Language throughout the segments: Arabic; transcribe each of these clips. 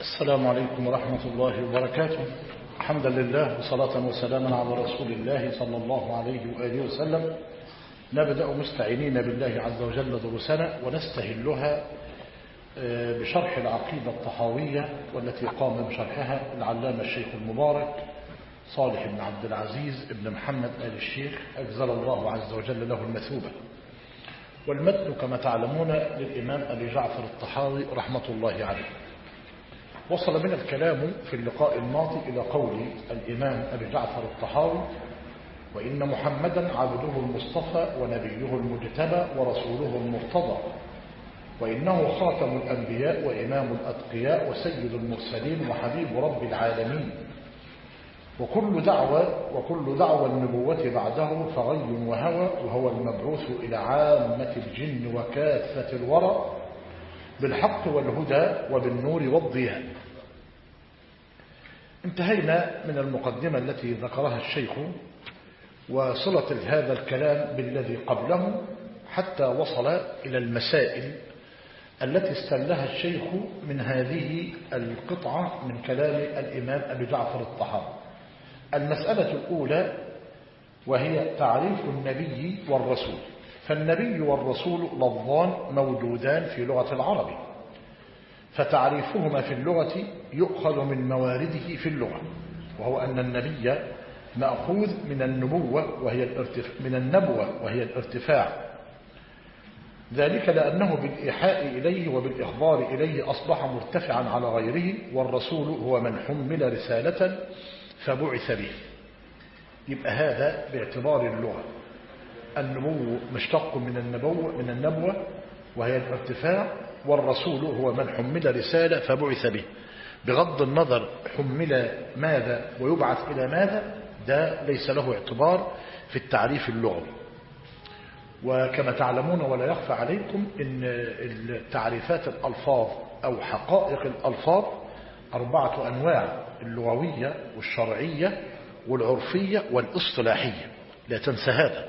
السلام عليكم ورحمة الله وبركاته. حمدا لله وصلاة وسلاما على رسول الله صلى الله عليه وآله وسلم. نبدأ مستعينين بالله عز وجل دروسنا ونستهلها بشرح العقيدة الطحاوية، والتي قام بشرحها العلامة الشيخ المبارك صالح بن عبد العزيز بن محمد آل الشيخ أجزل الله عز وجل له المثوبة. والمتن كما تعلمون للإمام أبي جعفر الطحاوي رحمة الله عليه. وصل بنا الكلام في اللقاء الماضي إلى قول الإمام أبي جعفر الطحاوي: وإن محمدا عبده المصطفى ونبيه المجتبى ورسوله المرتضى، وإنه خاتم الأنبياء وإمام الأتقياء وسيد المرسلين وحبيب رب العالمين، وكل دعوى النبوة بعده فغي وهوى، وهو المبعوث إلى عامة الجن وكافة الورى بالحق والهدى وبالنور والضياء. انتهينا من المقدمة التي ذكرها الشيخ وصلة هذا الكلام بالذي قبله حتى وصل إلى المسائل التي استلها الشيخ من هذه القطعة من كلام الإمام أبي جعفر الطحاوي. المسألة الأولى وهي تعريف النبي والرسول. فالنبي والرسول لفظان موجودان في لغة العرب، فتعريفهما في اللغة يؤخذ من موارده في اللغة، وهو أن النبي مأخوذ من النبوة وهي الارتفاع، ذلك لأنه بالإيحاء إليه وبالإخبار إليه أصبح مرتفعا على غيره، والرسول هو من حمل رسالة فبعث به. يبقى هذا باعتبار اللغة. النبو مشتق من النبوة وهي الارتفاع، والرسول هو من حمل رسالة فبعث به، بغض النظر حمل ماذا ويبعث إلى ماذا، ده ليس له اعتبار في التعريف اللغوي. وكما تعلمون ولا يخفى عليكم إن التعريفات الألفاظ أو حقائق الألفاظ 4 أنواع: اللغوية والشرعية والعرفية والاصطلاحية، لا تنسى هذا.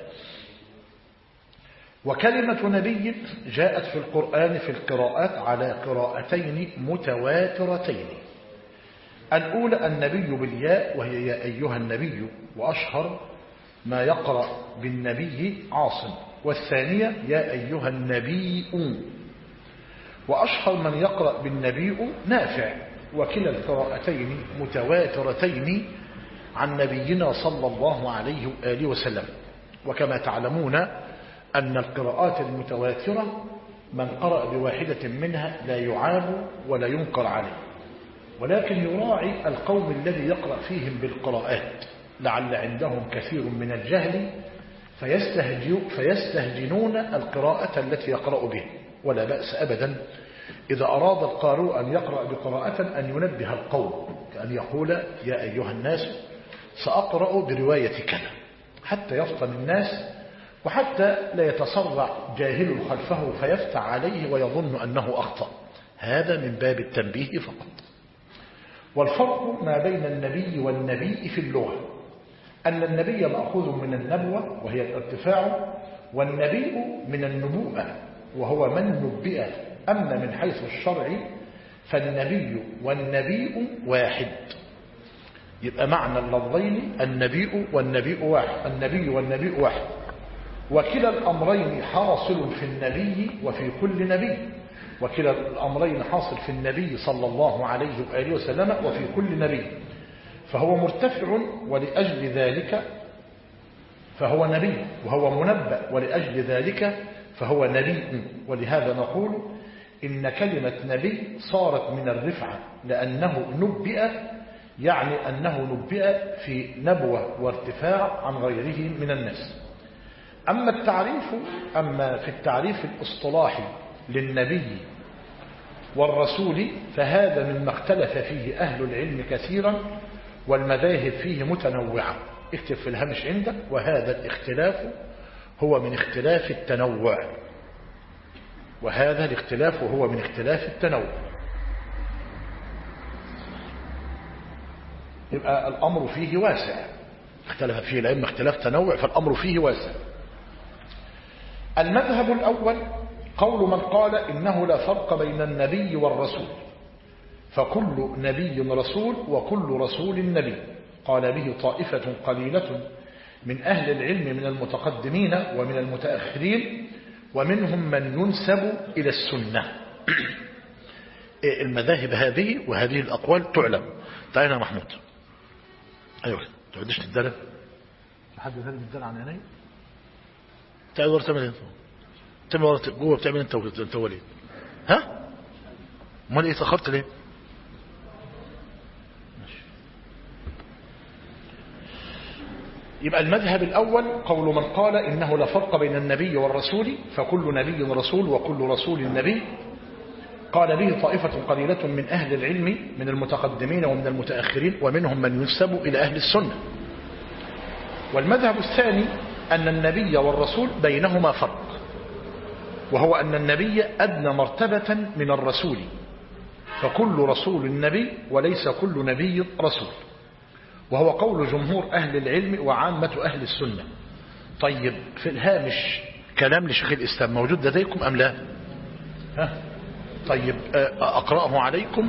وكلمة نبي جاءت في القرآن في القراءات على قراءتين متواترتين. الأولى النبي بالياء وهي يا أيها النبي، وأشهر ما يقرأ بالنبي عاصم، والثانية يا أيها النبي، وأشهر من يقرأ بالنبي نافع. وكلا القراءتين متواترتين عن نبينا صلى الله عليه وآله وسلم. وكما تعلمون أن القراءات المتواترة من قرأ بواحدة منها لا يعاب ولا ينكر عليه، ولكن يراعي القوم الذي يقرأ فيهم بالقراءات، لعل عندهم كثير من الجهل فيستهجنون القراءة التي يقرأ بها. ولا بأس أبدا إذا أراد القارئ أن يقرأ بقراءة أن ينبه القوم، كأن يقول يا أيها الناس سأقرأ برواية كذا، حتى يفطن الناس وحتى لا يتسرع جاهل خلفه فيفتع عليه ويظن أنه أخطأ. هذا من باب التنبيه فقط. والفرق ما بين النبي والنبي في اللغة أن النبي مأخوذ من النبوة وهي الارتفاع، والنبي من النبوءة وهو من نبئ. أما من حيث الشرع فالنبي والنبي واحد. يبقى معنى اللفظين النبي والنبي واحد. وكلا الأمرين حاصل في النبي وفي كل نبي. وكلا الأمرين حاصل في النبي صلى الله عليه وآله وسلم وفي كل نبي، فهو مرتفع ولأجل ذلك فهو نبي، وهو منبأ ولأجل ذلك فهو نبي. ولهذا نقول إن كلمة نبي صارت من الرفعة لأنه نبئ، يعني أنه نبئ في نبوة وارتفاع عن غيره من الناس. أما في التعريف الاصطلاحي للنبي والرسول فهذا مما اختلف فيه أهل العلم كثيرا، والمذاهب فيه متنوعة. اكتب في الهمش عندك: وهذا الاختلاف هو من اختلاف التنوع. وهذا الاختلاف هو من اختلاف التنوع. يبقى الأمر فيه واسع، اختلف فيه العلم اختلاف تنوع، فالأمر فيه واسع. المذهب الأول قول من قال إنه لا فرق بين النبي والرسول، فكل نبي رسول وكل رسول نبي. قال به طائفة قليلة من أهل العلم من المتقدمين ومن المتأخرين، ومنهم من ينسب إلى السنة. المذاهب هذه وهذه الأقوال تعلم. تعالى يا محمود. أيوة تعودش تدلع لحد ذلك تدلع عن عيني. تعال ورا تعمل انت. تعمل ورا جوه بتعمل انت وليد. ها؟ امال ايه اتأخرت ليه؟ ماشي. يبقى المذهب الأول قول من قال إنه لا فرق بين النبي والرسول، فكل نبي رسول وكل رسول نبي. قال به طائفة قليلة من أهل العلم من المتقدمين ومن المتأخرين، ومنهم من ينسب إلى أهل السنة. والمذهب الثاني أن النبي والرسول بينهما فرق، وهو أن النبي أدنى مرتبة من الرسول، فكل رسول نبي وليس كل نبي رسول، وهو قول جمهور أهل العلم وعامة أهل السنة. طيب في الهامش كلام لشيخ الإسلام موجود لديكم أم لا؟ ها؟ طيب أقرأه عليكم.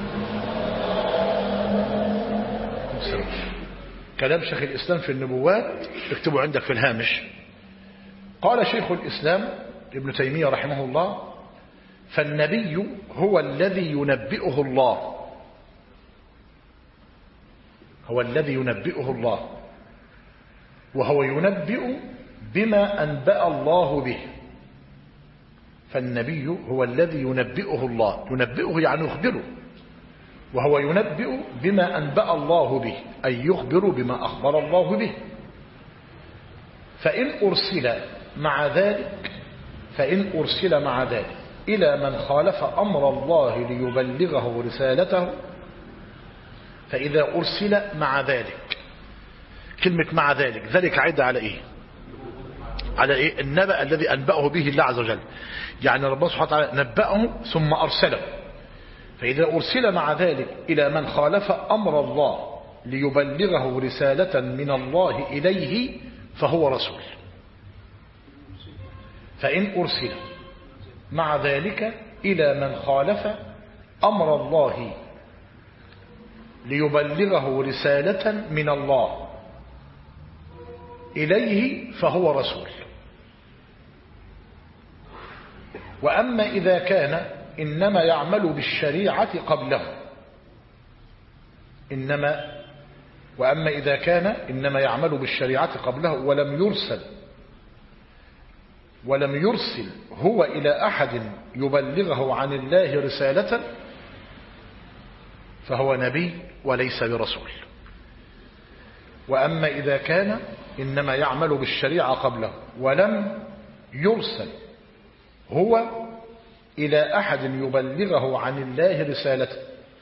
كلام شيخ الإسلام في النبوات اكتبوا عندك في الهامش. قال شيخ الإسلام ابن تيمية رحمه الله: فالنبي هو الذي ينبئه الله، هو الذي ينبئه الله، وهو ينبئ بما أنبأ الله به. فالنبي هو الذي ينبئه الله، ينبئه يعني يخبره، وهو ينبئ بما أنبأ الله به، أي يخبر بما أخبر الله به. فإن أرسل مع ذلك إلى من خالف أمر الله ليبلغه رسالته، فإذا أرسل مع ذلك، كلمة مع ذلك، ذلك عيد على إيه؟ على إيه؟ النبأ الذي أنبأه به الله عز وجل. يعني ربنا سبحانه وتعالى نبأه ثم أرسله، فإذا أرسل مع ذلك إلى من خالف أمر الله ليبلغه رسالة من الله إليه فهو رسول. فإن أرسل مع ذلك إلى من خالف أمر الله ليبلغه رسالة من الله إليه فهو رسول. وأما إذا كان إنما يعمل بالشريعة قبله، وأما إذا كان إنما يعمل بالشريعة قبله ولم يرسل هو إلى أحد يبلغه عن الله رسالة فهو نبي وليس برسول. وأما إذا كان إنما يعمل بالشريعة قبله ولم يرسل هو إلى أحد يبلغه عن الله رسالته،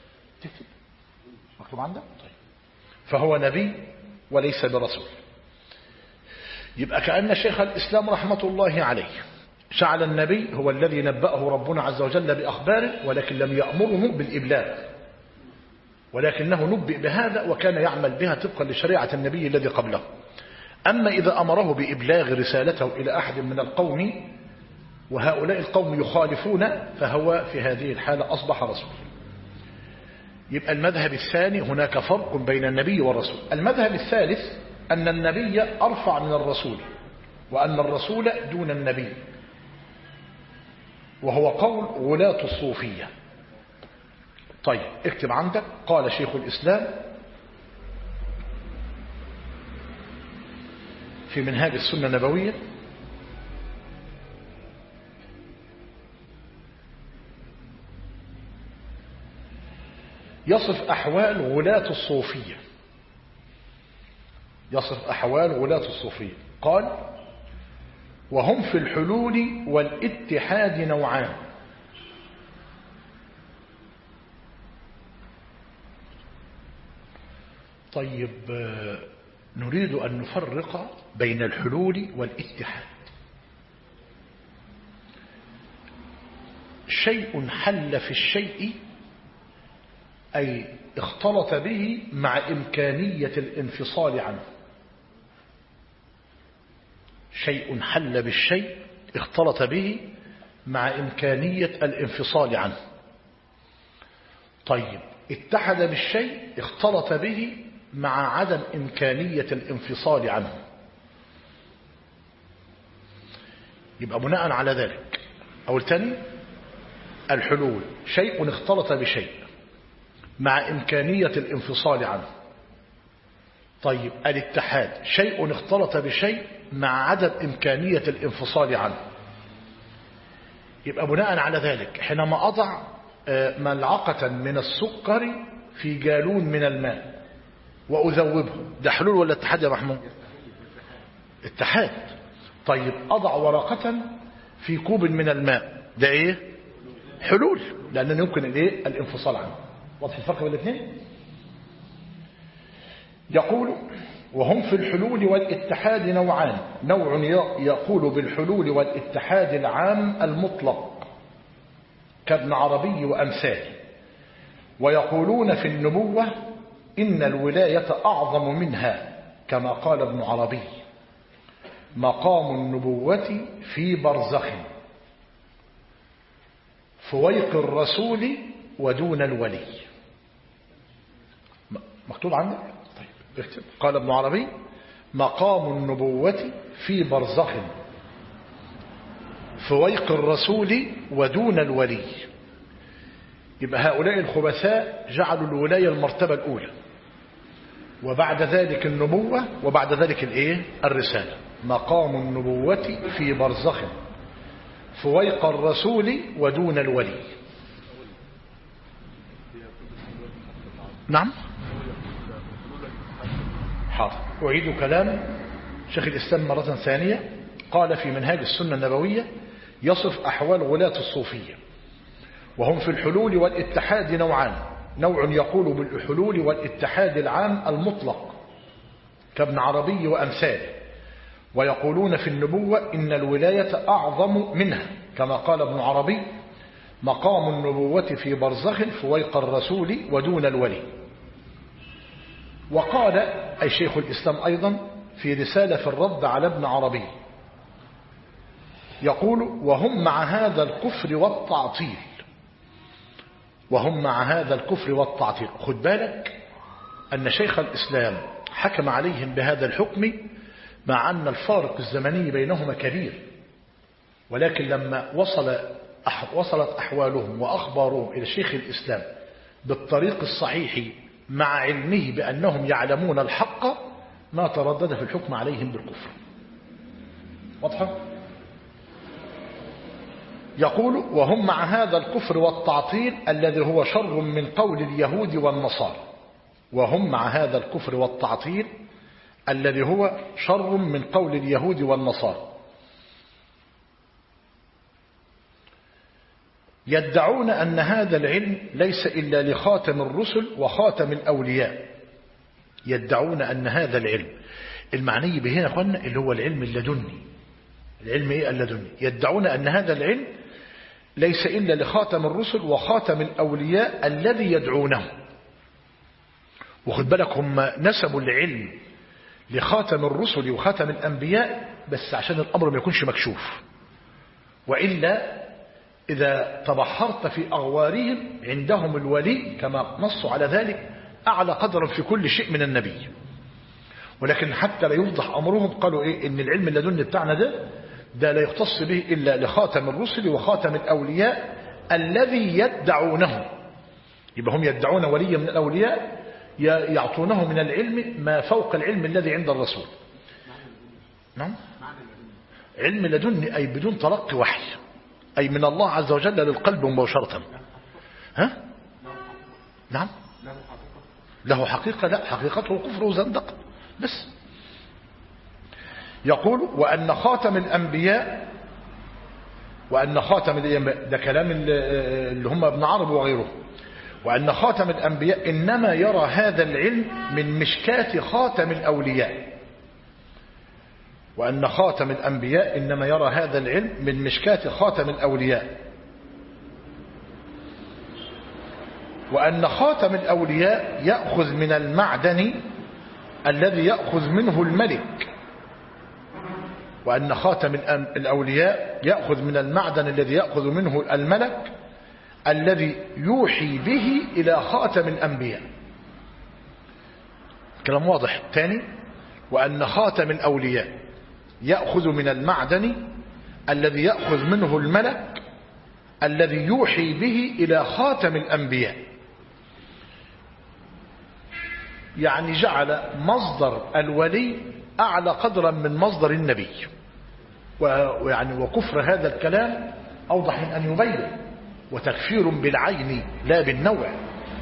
مكتوب عندك؟ طيب. فهو نبي وليس برسول. يبقى كأن شيخ الإسلام رحمة الله عليه جعل النبي هو الذي نبأه ربنا عز وجل بأخباره، ولكن لم يأمره بالإبلاغ، ولكنه نبئ بهذا وكان يعمل بها طبقا لشريعة النبي الذي قبله. أما إذا أمره بإبلاغ رسالته إلى أحد من القوم وهؤلاء القوم يخالفون، فهو في هذه الحالة أصبح رسول. يبقى المذهب الثاني هناك فرق بين النبي والرسول. المذهب الثالث أن النبي أرفع من الرسول، وأن الرسول دون النبي، وهو قول غلاة الصوفية. طيب اكتب عندك. قال شيخ الإسلام في منهاج السنة النبوية: يصف أحوال غلاة الصوفية، قال: وهم في الحلول والاتحاد نوعان. طيب نريد أن نفرق بين الحلول والاتحاد. شيء حل في الشيء أي اختلط به مع إمكانية الانفصال عنه. شيء حل بالشيء اختلط به مع إمكانية الانفصال عنه. طيب اتحد بالشيء اختلط به مع عدم إمكانية الانفصال عنه، يبقى بناء على ذلك أول تاني الحلول شيء اختلط بشيء مع إمكانية الانفصال عنه. طيب الاتحاد شيء اختلط بشيء مع عدم إمكانية الانفصال عنه. يبقى بناء على ذلك حينما أضع ملعقة من السكر في جالون من الماء وأذوبه، ده حلول ولا اتحاد يا محمود؟ اتحاد. طيب أضع ورقة في كوب من الماء، ده ايه؟ حلول، لأنه يمكن الايه؟ الانفصال عنه. واضح الفرق بين الاثنين؟ يقول وهم في الحلول والاتحاد نوعان، نوع يقول بالحلول والاتحاد العام المطلق كابن عربي وأمثاله، ويقولون في النبوة إن الولاية أعظم منها كما قال ابن عربي مقام النبوة في برزخ فويق الرسول ودون الولي. مكتوب عندك؟ طيب اكتب. قال ابن عربي مقام النبوة في برزخ فويق الرسول ودون الولي. يبقى هؤلاء الخبثاء جعلوا الولاية المرتبة الأولى، وبعد ذلك النبوة، وبعد ذلك الايه؟ الرسالة. مقام النبوة في برزخ فويق الرسول ودون الولي. نعم حاضر. أعيد كلام شيخ الإسلام مرة ثانية. قال في منهاج السنة النبوية يصف أحوال غلاة الصوفية وهم في الحلول والاتحاد نوعان، نوع يقول بالحلول والاتحاد العام المطلق كابن عربي وأمثاله، ويقولون في النبوة إن الولاية أعظم منها كما قال ابن عربي مقام النبوة في برزخ فويق الرسول ودون الولي. وقال أي شيخ الإسلام أيضا في رسالة في الرد على ابن عربي يقول وهم مع هذا الكفر والتعطيل، وهم مع هذا الكفر والتعطيل. خد بالك أن شيخ الإسلام حكم عليهم بهذا الحكم مع أن الفارق الزمني بينهما كبير، ولكن لما وصلت أحوالهم وأخبارهم إلى شيخ الإسلام بالطريق الصحيح مع علمه بأنهم يعلمون الحق ما تردد في الحكم عليهم بالكفر. واضحة؟ يقول وهم مع هذا الكفر والتعطيل الذي هو شر من قول اليهود والنصارى، وهم مع هذا الكفر والتعطيل الذي هو شر من قول اليهود والنصارى يدعون أن هذا العلم ليس إلا لخاتم الرسل وخاتم الأولياء. يدعون أن هذا العلم المعني به هنا أخوانا اللي هو العلم اللدني. العلم إيه اللدني؟ يدعون أن هذا العلم ليس إلا لخاتم الرسل وخاتم الأولياء الذي يدعونه. وخد بالك هم نسبوا العلم لخاتم الرسل وخاتم الأنبياء بس عشان الأمر ما يكونش مكشوف، وإلا إذا تبحرت في أغوارهم عندهم الولي كما نصوا على ذلك أعلى قدرا في كل شيء من النبي. ولكن حتى لا يوضح أمرهم قالوا إيه؟ إن العلم اللدني بتاعنا ده لا يختص به إلا لخاتم الرسل وخاتم الأولياء الذي يدعونه. يبقى هم يدعون وليا من الأولياء يعطونه من العلم ما فوق العلم الذي عند الرسول. نعم علم لدني أي بدون تلقي وحي، أي من الله عز وجل للقلب مباشرة. ها؟ نعم له حقيقة؟ لا، حقيقته كفر وزندقة بس. يقول وأن خاتم الأنبياء ده كلام اللي هم ابن عربي وغيره، وأن خاتم الأنبياء إنما يرى هذا العلم من مشكاة خاتم الأولياء. وأن خاتم الأنبياء إنما يرى هذا العلم من مشكاة خاتم الأولياء. وأن خاتم الأولياء يأخذ من المعدن الذي يأخذ منه الملك. وأن خاتم الأولياء يأخذ من المعدن الذي يأخذ منه الملك الذي يوحي به إلى خاتم الأنبياء. كلام واضح. ثاني، وأن خاتم الأولياء يأخذ من المعدن الذي يأخذ منه الملك الذي يوحي به إلى خاتم الأنبياء. يعني جعل مصدر الولي أعلى قدرا من مصدر النبي. وكفر هذا الكلام أوضح من أن يبين، وتكفير بالعين لا بالنوع.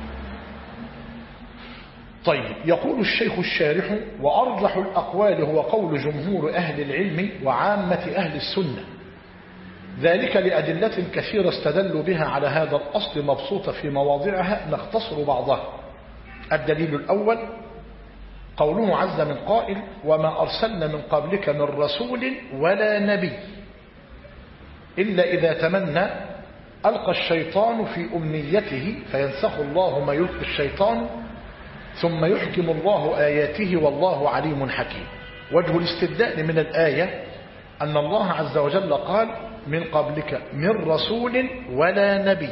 طيب، يقول الشيخ الشارح: وأرجح الأقوال هو قول جمهور أهل العلم وعامة أهل السنة، ذلك لأدلة كثيرة استدلوا بها على هذا الأصل مبسوطة في مواضعها، نختصر بعضها. الدليل الأول قوله عز من قائل: وما أرسلنا من قبلك من رسول ولا نبي إلا إذا تمنى ألقى الشيطان في أمنيته فينسخ الله ما يلقي الشيطان ثم يحكم الله آياته والله عليم حكيم. وجه الاستدلال من الآية أن الله عز وجل قال: من قبلك من رسول ولا نبي،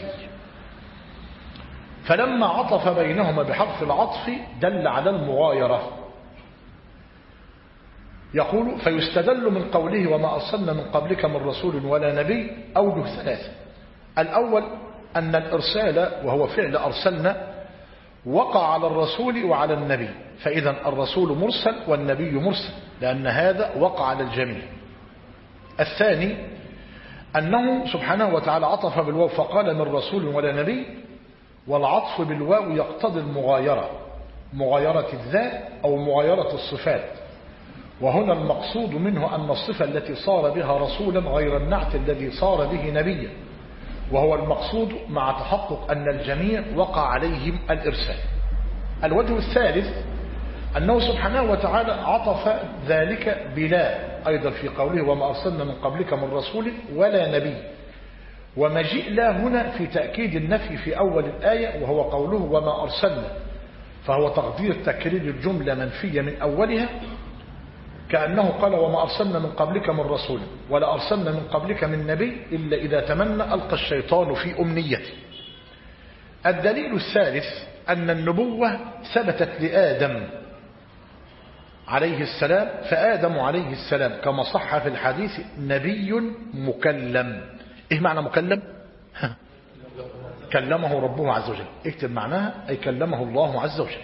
فلما عطف بينهما بحرف العطف دل على المغايرة. يقول: فيستدل من قوله وما أرسلنا من قبلك من رسول ولا نبي أوجه ثلاثة. الأول أن الإرسال وهو فعل أرسلنا وقع على الرسول وعلى النبي، فإذا الرسول مرسل والنبي مرسل، لأن هذا وقع على الجميع. الثاني أنه سبحانه وتعالى عطف بالواو فقال: من رسول ولا نبي، والعطف بالواو يقتضي المغايرة، مغايرة الذات أو مغايرة الصفات. وهنا المقصود منه أن الصفة التي صار بها رسولا غير النعت الذي صار به نبيا، وهو المقصود مع تحقق أن الجميع وقع عليهم الإرسال. الوجه الثالث أنه سبحانه وتعالى عطف ذلك بلا أيضا في قوله وما أرسلنا من قبلك من رسول ولا نبي، ومجيء لا هنا في تأكيد النفي في أول الآية، وهو قوله وما أرسلنا، فهو تقدير تكرير الجملة منفية من أولها، كأنه قال وما أرسلنا من قبلك من رسول ولا أرسلنا من قبلك من نبي إلا إذا تمنى ألقى الشيطان في أمنيته. الدليل الثالث أن النبوة ثبتت لآدم عليه السلام، فآدم عليه السلام كما صح في الحديث نبي مكلم. إيه معنى مكلم؟ كلمه ربه عز وجل. اكتب معناها أي كلمه الله عز وجل.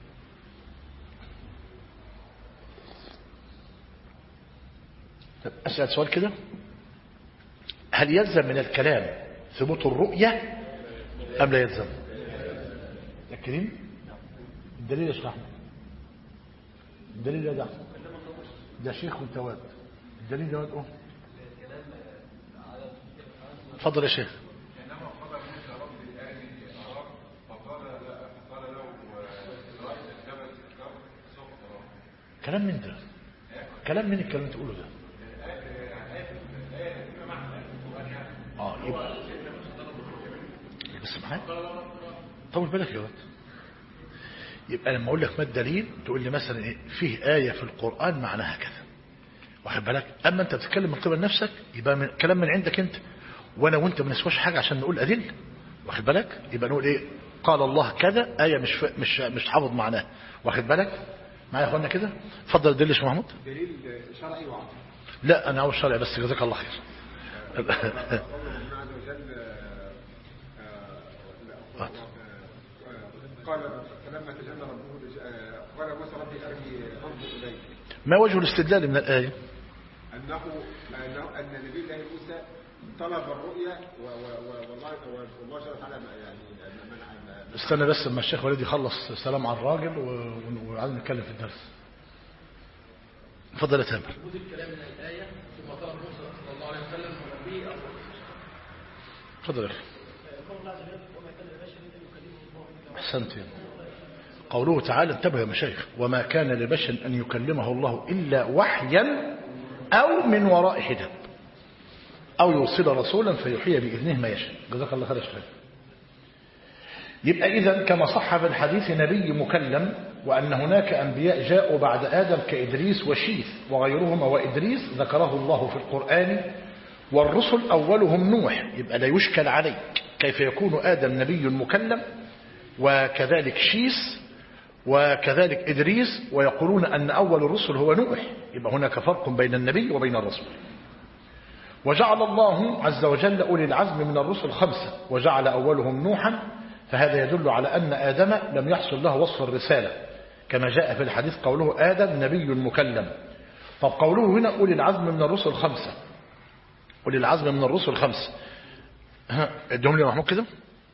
أسأل سؤال كده: هل يلزم من الكلام ثبوت الرؤية أم لا يلزم؟ متأكدين؟ الدليل يا شيخ، الدليل يا ده شيخ وانت واد، الدليل يا واد أوه. اتفضل يا شيخ. كلام من ده، كلام من الكلام اللي تقوله ده. يبقى بس معاك طول بالك يا ولد. يبقى لما اقول لك ما الدليل تقول لي مثلا ايه فيه آية في القرآن معناها كذا، واخد بالك. اما انت بتتكلم من قبل نفسك يبقى من كلام من عندك انت، وانا وانت ما نسواش حاجه عشان نقول ادله، واخد بالك. يبقى نقول ايه قال الله كذا، آية مش حافظ معناها، واخد بالك معايا يا اخوانا كده. اتفضل دليل يا شيخ محمود. دليل شرعي وعقلي. لا انا عاوز شرعي بس، جزاك الله خير. قال فلما تجلى ربه قال موسى ربي أرني أنظر إليك. ما وجه الاستدلال من الآية؟ أن نبي الله موسى طلب الرؤيا والله سبحانه وتعالى يعني استنى بس لما الشيخ وليد يخلص سلام على الراجل وعايزين نتكلم في الدرس. اتفضل يا تامر. وجود الكلام من الآية ثم طلب موسى صلى الله عليه وسلم ونبيه أفضل. اتفضل يا أخي. أحسنت. قوله تعالى انتبه يا مشايخ: وما كان لبشر أن يكلمه الله إلا وحيا أو من وراء حجاب أو يرسل رسولا فيحيي بإذنه ما يشاء. جزاك الله خير يا شيخ. يبقى إذن كما صح في الحديث نبي مكلم، وأن هناك أنبياء جاءوا بعد آدم كإدريس وشيث وغيرهما، وإدريس ذكره الله في القرآن، والرسل أولهم نوح. يبقى لا يشكل عليك كيف يكون آدم نبي مكلم وكذلك شيس وكذلك إدريس، ويقولون أن أول الرسل هو نوح؟ يبقى هناك فرق بين النبي وبين الرسول. وجعل الله عز وجل أولي العزم من الرسل 5 وجعل أولهم نوحا، فهذا يدل على أن آدم لم يحصل له وصف الرسالة كما جاء في الحديث قوله آدم نبي مكلم. طب قوله هنا أولي العزم من الرسل 5، أولي العزم من الرسل 5 ادهم لي محمود كده.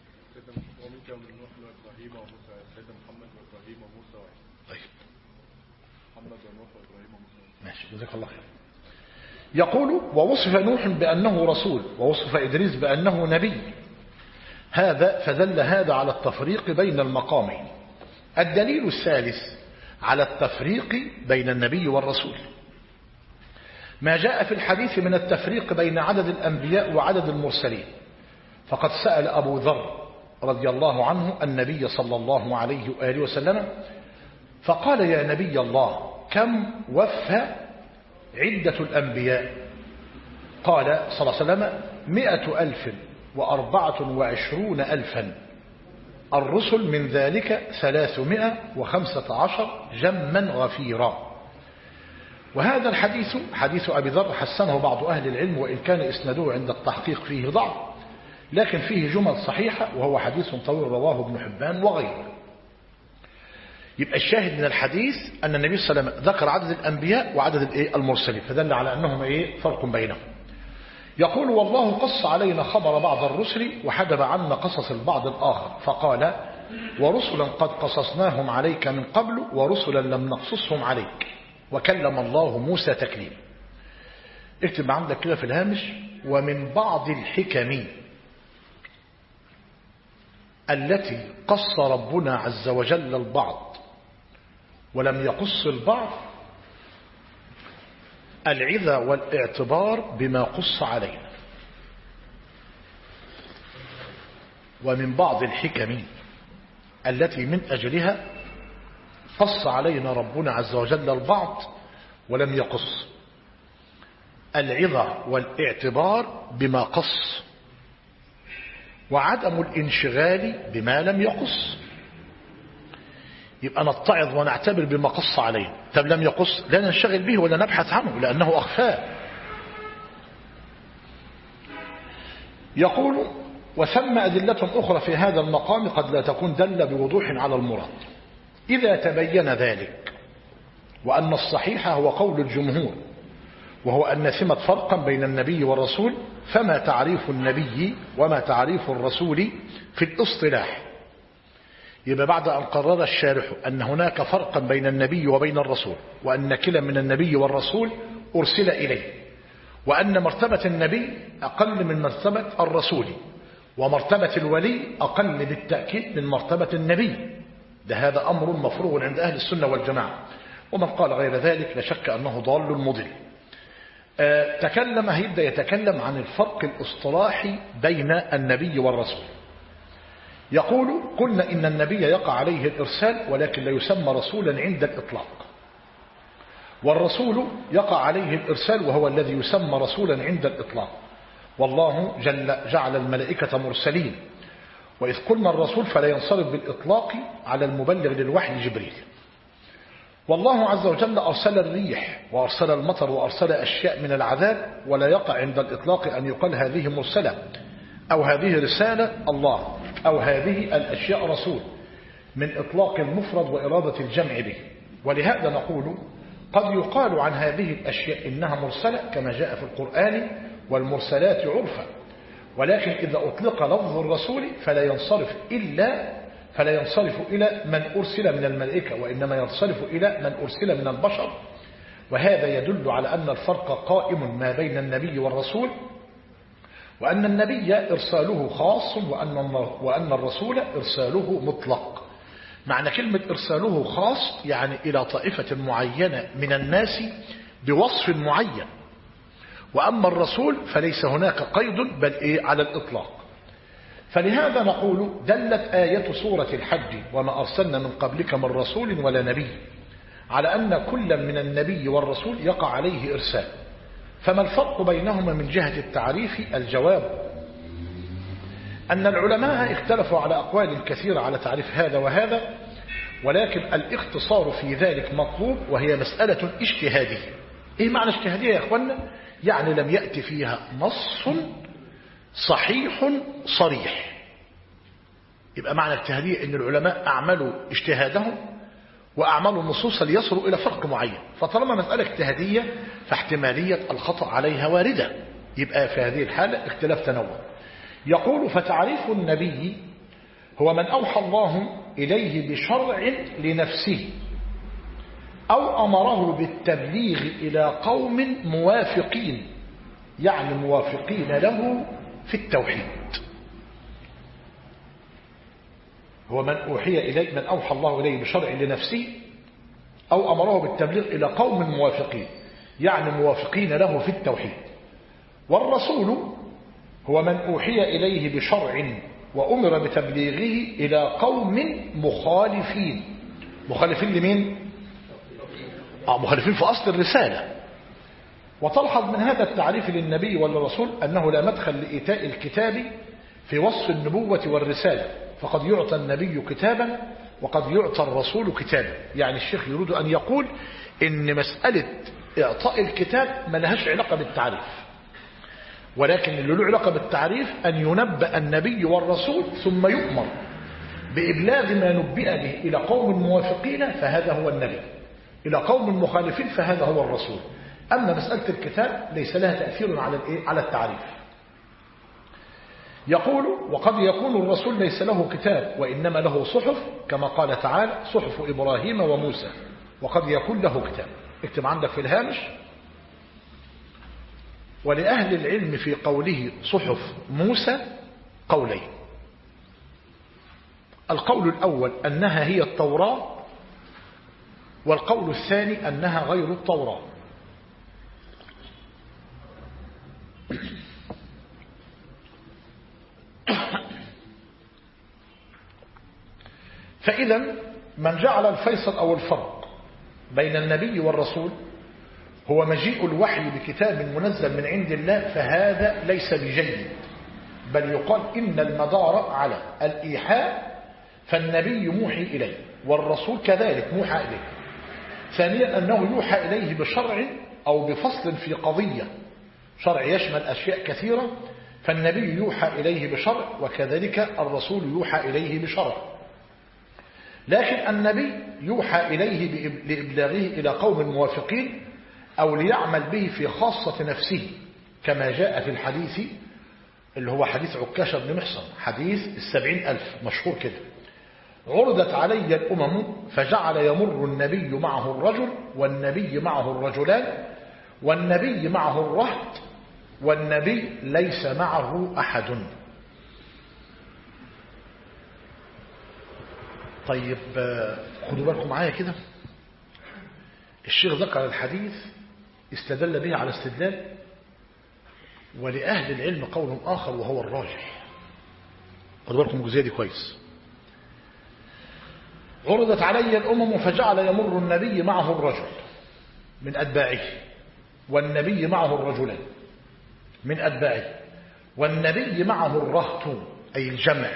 ماشي جزاك الله خير. يقول ووصف نوح بأنه رسول ووصف إدريس بأنه نبي، هذا فدل هذا على التفريق بين المقامين. الدليل الثالث على التفريق بين النبي والرسول ما جاء في الحديث من التفريق بين عدد الأنبياء وعدد المرسلين. فقد سأل أبو ذر رضي الله عنه النبي صلى الله عليه وآله وسلم فقال يا نبي الله كم وفى عدة الأنبياء؟ قال صلى الله عليه وسلم 124,000 الرسل من ذلك 315 جما غفيرا. وهذا الحديث حديث أبي ذر حسنه بعض أهل العلم، وإن كان إسناده عند التحقيق فيه ضعف، لكن فيه جمل صحيحة، وهو حديث طويل رواه ابن حبان وغيره. يبقى الشاهد من الحديث أن النبي صلى الله عليه وسلم ذكر عدد الأنبياء وعدد المرسلين، فدل على أنهم فرق بينهم. يقول والله قص علينا خبر بعض الرسل وحجب عنا قصص البعض الآخر، فقال ورسلا قد قصصناهم عليك من قبل ورسلا لم نقصصهم عليك وكلم الله موسى تكليما. اكتب عندك كده في الهامش ومن بعض الحكم التي قص ربنا عز وجل البعض ولم يقص البعض العظة والاعتبار بما قص علينا. ومن بعض الحكم التي من أجلها قص علينا ربنا عز وجل البعض ولم يقص العظة والاعتبار بما قص، وعدم الانشغال بما لم يقص. يبقى نتعظ ونعتبر بما قص علينا. طب لم يقص لا ننشغل به ولا نبحث عنه لأنه أخفاه. يقول وثم أدلة أخرى في هذا المقام قد لا تكون دل بوضوح على المراد إذا تبين ذلك، وأن الصحيح هو قول الجمهور، وهو أن ثمة فرقا بين النبي والرسول، فما تعريف النبي وما تعريف الرسول في الاصطلاح. يبقى بعد أن قرر الشارح أن هناك فرقا بين النبي وبين الرسول، وأن كلا من النبي والرسول أرسل إليه، وأن مرتبة النبي أقل من مرتبة الرسول، ومرتبة الولي أقل بالتأكيد من مرتبة النبي. هذا أمر مفروغ عند أهل السنة والجماعة، ومن قال غير ذلك لشك أنه ضال مضل. هيبدأ يتكلم عن الفرق الاصطلاحي بين النبي والرسول. يقول قلنا إن النبي يقع عليه الإرسال ولكن لا يسمى رسولا عند الإطلاق، والرسول يقع عليه الإرسال وهو الذي يسمى رسولا عند الإطلاق. والله جعل الملائكة مرسلين، وإذ قلنا الرسول فلا ينصرف بالإطلاق على المبلغ للوحي جبريل. والله عز وجل أرسل الريح وأرسل المطر وأرسل أشياء من العذاب، ولا يقع عند الإطلاق أن يقال هذه مرسلة أو هذه رسالة الله أو هذه الأشياء رسول، من إطلاق المفرد وإرادة الجمع به. ولهذا نقول قد يقال عن هذه الأشياء إنها مرسلة كما جاء في القرآن والمرسلات عرفا، ولكن إذا أطلق لفظ الرسول فلا ينصرف إلى من أرسل من الملائكة، وإنما ينصرف إلى من أرسل من البشر. وهذا يدل على أن الفرق قائم ما بين النبي والرسول، وأن النبي إرساله خاص وأن الرسول إرساله مطلق. معنى كلمة إرساله خاص يعني إلى طائفة معينة من الناس بوصف معين، وأما الرسول فليس هناك قيد بل على الإطلاق. فلهذا نقول دلت آية سورة الحج وما أرسلنا من قبلك من رسول ولا نبي على أن كل من النبي والرسول يقع عليه إرسال. فما الفرق بينهما من جهة التعريف؟ الجواب أن العلماء اختلفوا على أقوال كثيرة على تعريف هذا وهذا، ولكن الاختصار في ذلك مطلوب، وهي مسألة اجتهادية. إيه معنى اجتهادية يا أخوانا؟ يعني لم يأتي فيها نص صحيح صريح. يبقى معنى اجتهادية أن العلماء أعملوا اجتهادهم وأعملوا نصوصا ليصلوا إلى فرق معين. فطالما مسألة اجتهادية فاحتمالية الخطأ عليها واردة، يبقى في هذه الحالة اختلاف تنوع. يقول: فتعريف النبي هو من أوحى الله إليه بشرع لنفسه أو أمره بالتبليغ إلى قوم موافقين، يعني موافقين له في التوحيد. هو من أوحي إليه، من أوحى الله إليه بشرع لنفسه أو أمره بالتبليغ إلى قوم موافقين، يعني موافقين له في التوحيد. والرسول هو من أوحي إليه بشرع وأمر بتبليغه إلى قوم مخالفين. مخالفين لمين؟ مخالفين في أصل الرسالة. وتلحظ من هذا التعريف للنبي والرسول أنه لا مدخل لإيتاء الكتاب في وصف النبوة والرسالة، فقد يعطى النبي كتابا وقد يعطى الرسول كتابا. يعني الشيخ يريد أن يقول إن مسألة إعطاء الكتاب ما لهاش علاقة بالتعريف، ولكن اللي له علاقة بالتعريف أن ينبأ النبي والرسول ثم يؤمر بإبلاغ ما نبئ به إلى قوم موافقين، فهذا هو النبي، إلى قوم مخالفين فهذا هو الرسول. أما مسألة الكتاب ليس لها تأثير على التعريف. يقول: وقد يكون الرسول ليس له كتاب وإنما له صحف، كما قال تعالى: صحف إبراهيم وموسى. وقد يكون له كتاب. اكتب عندك في الهامش: ولأهل العلم في قوله صحف موسى قولين. القول الأول أنها هي التوراة، والقول الثاني أنها غير التوراة. فإذا من جعل الفيصل أو الفرق بين النبي والرسول هو مجيء الوحي بكتاب منزل من عند الله، فهذا ليس بجيد، بل يقال إن المدار على الإيحاء، فالنبي موحي إليه والرسول كذلك موحى إليه. ثانيا أنه يوحى إليه بشرع أو بفصل في قضية، شرع يشمل أشياء كثيرة، فالنبي يوحى إليه بشرع وكذلك الرسول يوحى إليه بشرع. لكن النبي يوحى إليه لإبلاغه إلى قوم موافقين أو ليعمل به في خاصة نفسه، كما جاء في الحديث اللي هو حديث عكاشة بن محصن، حديث 70,000 مشهور كده: عرضت علي الأمم فجعل يمر النبي معه الرجل والنبي معه الرجلان والنبي معه الرهط والنبي ليس معه أحد. طيب خدوا بالكم معايا كده، الشيخ ذكر الحديث استدل به على استدلال، ولأهل العلم قول آخر وهو الراجح. خدوا بالكم الجزئية دي كويس. عرضت علي الأمم فجعل يمر النبي معه الرجل من أتباعه والنبي معه الرجلان من أتباعه والنبي معه الرهط أي الجمع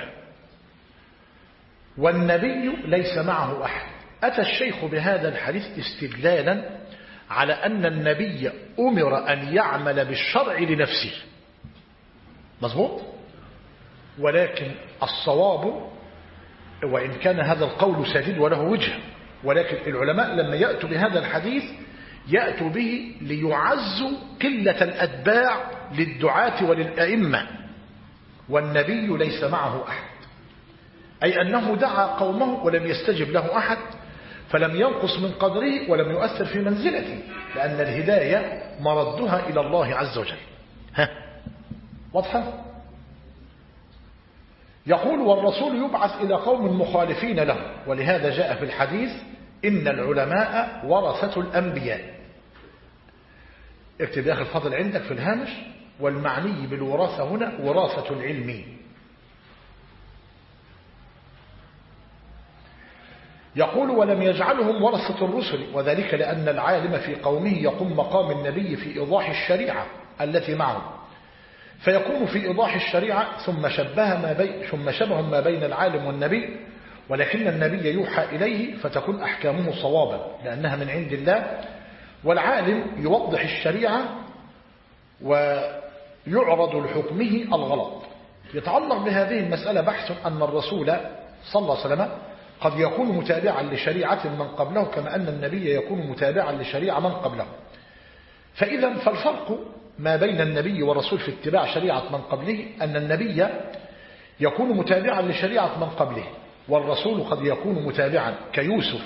والنبي ليس معه أحد. أتى الشيخ بهذا الحديث استدلالا على أن النبي أمر أن يعمل بالشرع لنفسه، مظبوط؟ ولكن الصواب، وإن كان هذا القول سديد وله وجه، ولكن العلماء لما يأتوا بهذا الحديث يأتوا به ليعزوا قلة الأتباع للدعاة وللأئمة، والنبي ليس معه أحد، أي أنه دعا قومه ولم يستجب له أحد، فلم ينقص من قدره ولم يؤثر في منزلته، لأن الهداية مردها إلى الله عز وجل. واضحة؟ يقول: والرسول يبعث إلى قوم مخالفين له، ولهذا جاء في الحديث: إن العلماء ورثة الأنبياء. اكتب يا أخي الفضل عندك في الهامش: والمعني بالوراثة هنا وراثة العلم. يقول: ولم يجعلهم ورثة الرسل، وذلك لأن العالم في قومه يقوم مقام النبي في إيضاح الشريعة التي معه، فيكون في إيضاح الشريعة ثم شبه ما بين العالم والنبي، ولكن النبي يوحى إليه فتكون أحكامه صوابا لأنها من عند الله، والعالم يوضح الشريعة ويعرض لحكمه الغلط. يتعلق بهذه المسألة بحث أن الرسول صلى الله عليه وسلم قد يكون متابعا لشريعة من قبله كما أن النبي يكون متابعا لشريعة من قبله. فالفرق ما بين النبي والرسول في اتباع شريعة من قبله أن النبي يكون متابعا لشريعة من قبله، والرسول قد يكون متابعا كيوسف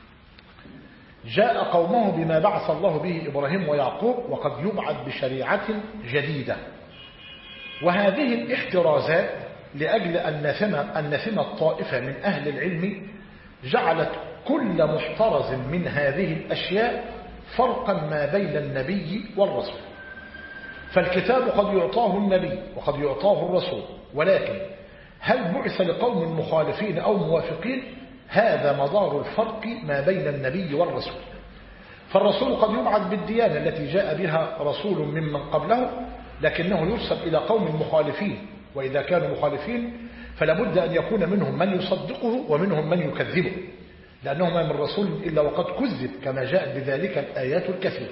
جاء قومه بما بعث الله به إبراهيم ويعقوب، وقد يبعث بشريعة جديدة. وهذه الاحترازات لأجل أن نثم الطائفة من أهل العلم جعلت كل محترز من هذه الأشياء فرقا ما بين النبي والرسول. فالكتاب قد يعطاه النبي وقد يعطاه الرسول، ولكن هل بعث لقوم مخالفين أو موافقين؟ هذا مدار الفرق ما بين النبي والرسول. فالرسول قد يبعث بالديانة التي جاء بها رسول ممن قبله، لكنه يرسل إلى قوم مخالفين، وإذا كانوا مخالفين فلابد أن يكون منهم من يصدقه ومنهم من يكذبه، لأنه ما من رسول إلا وقد كذب كما جاءت بذلك الآيات الكثيرة.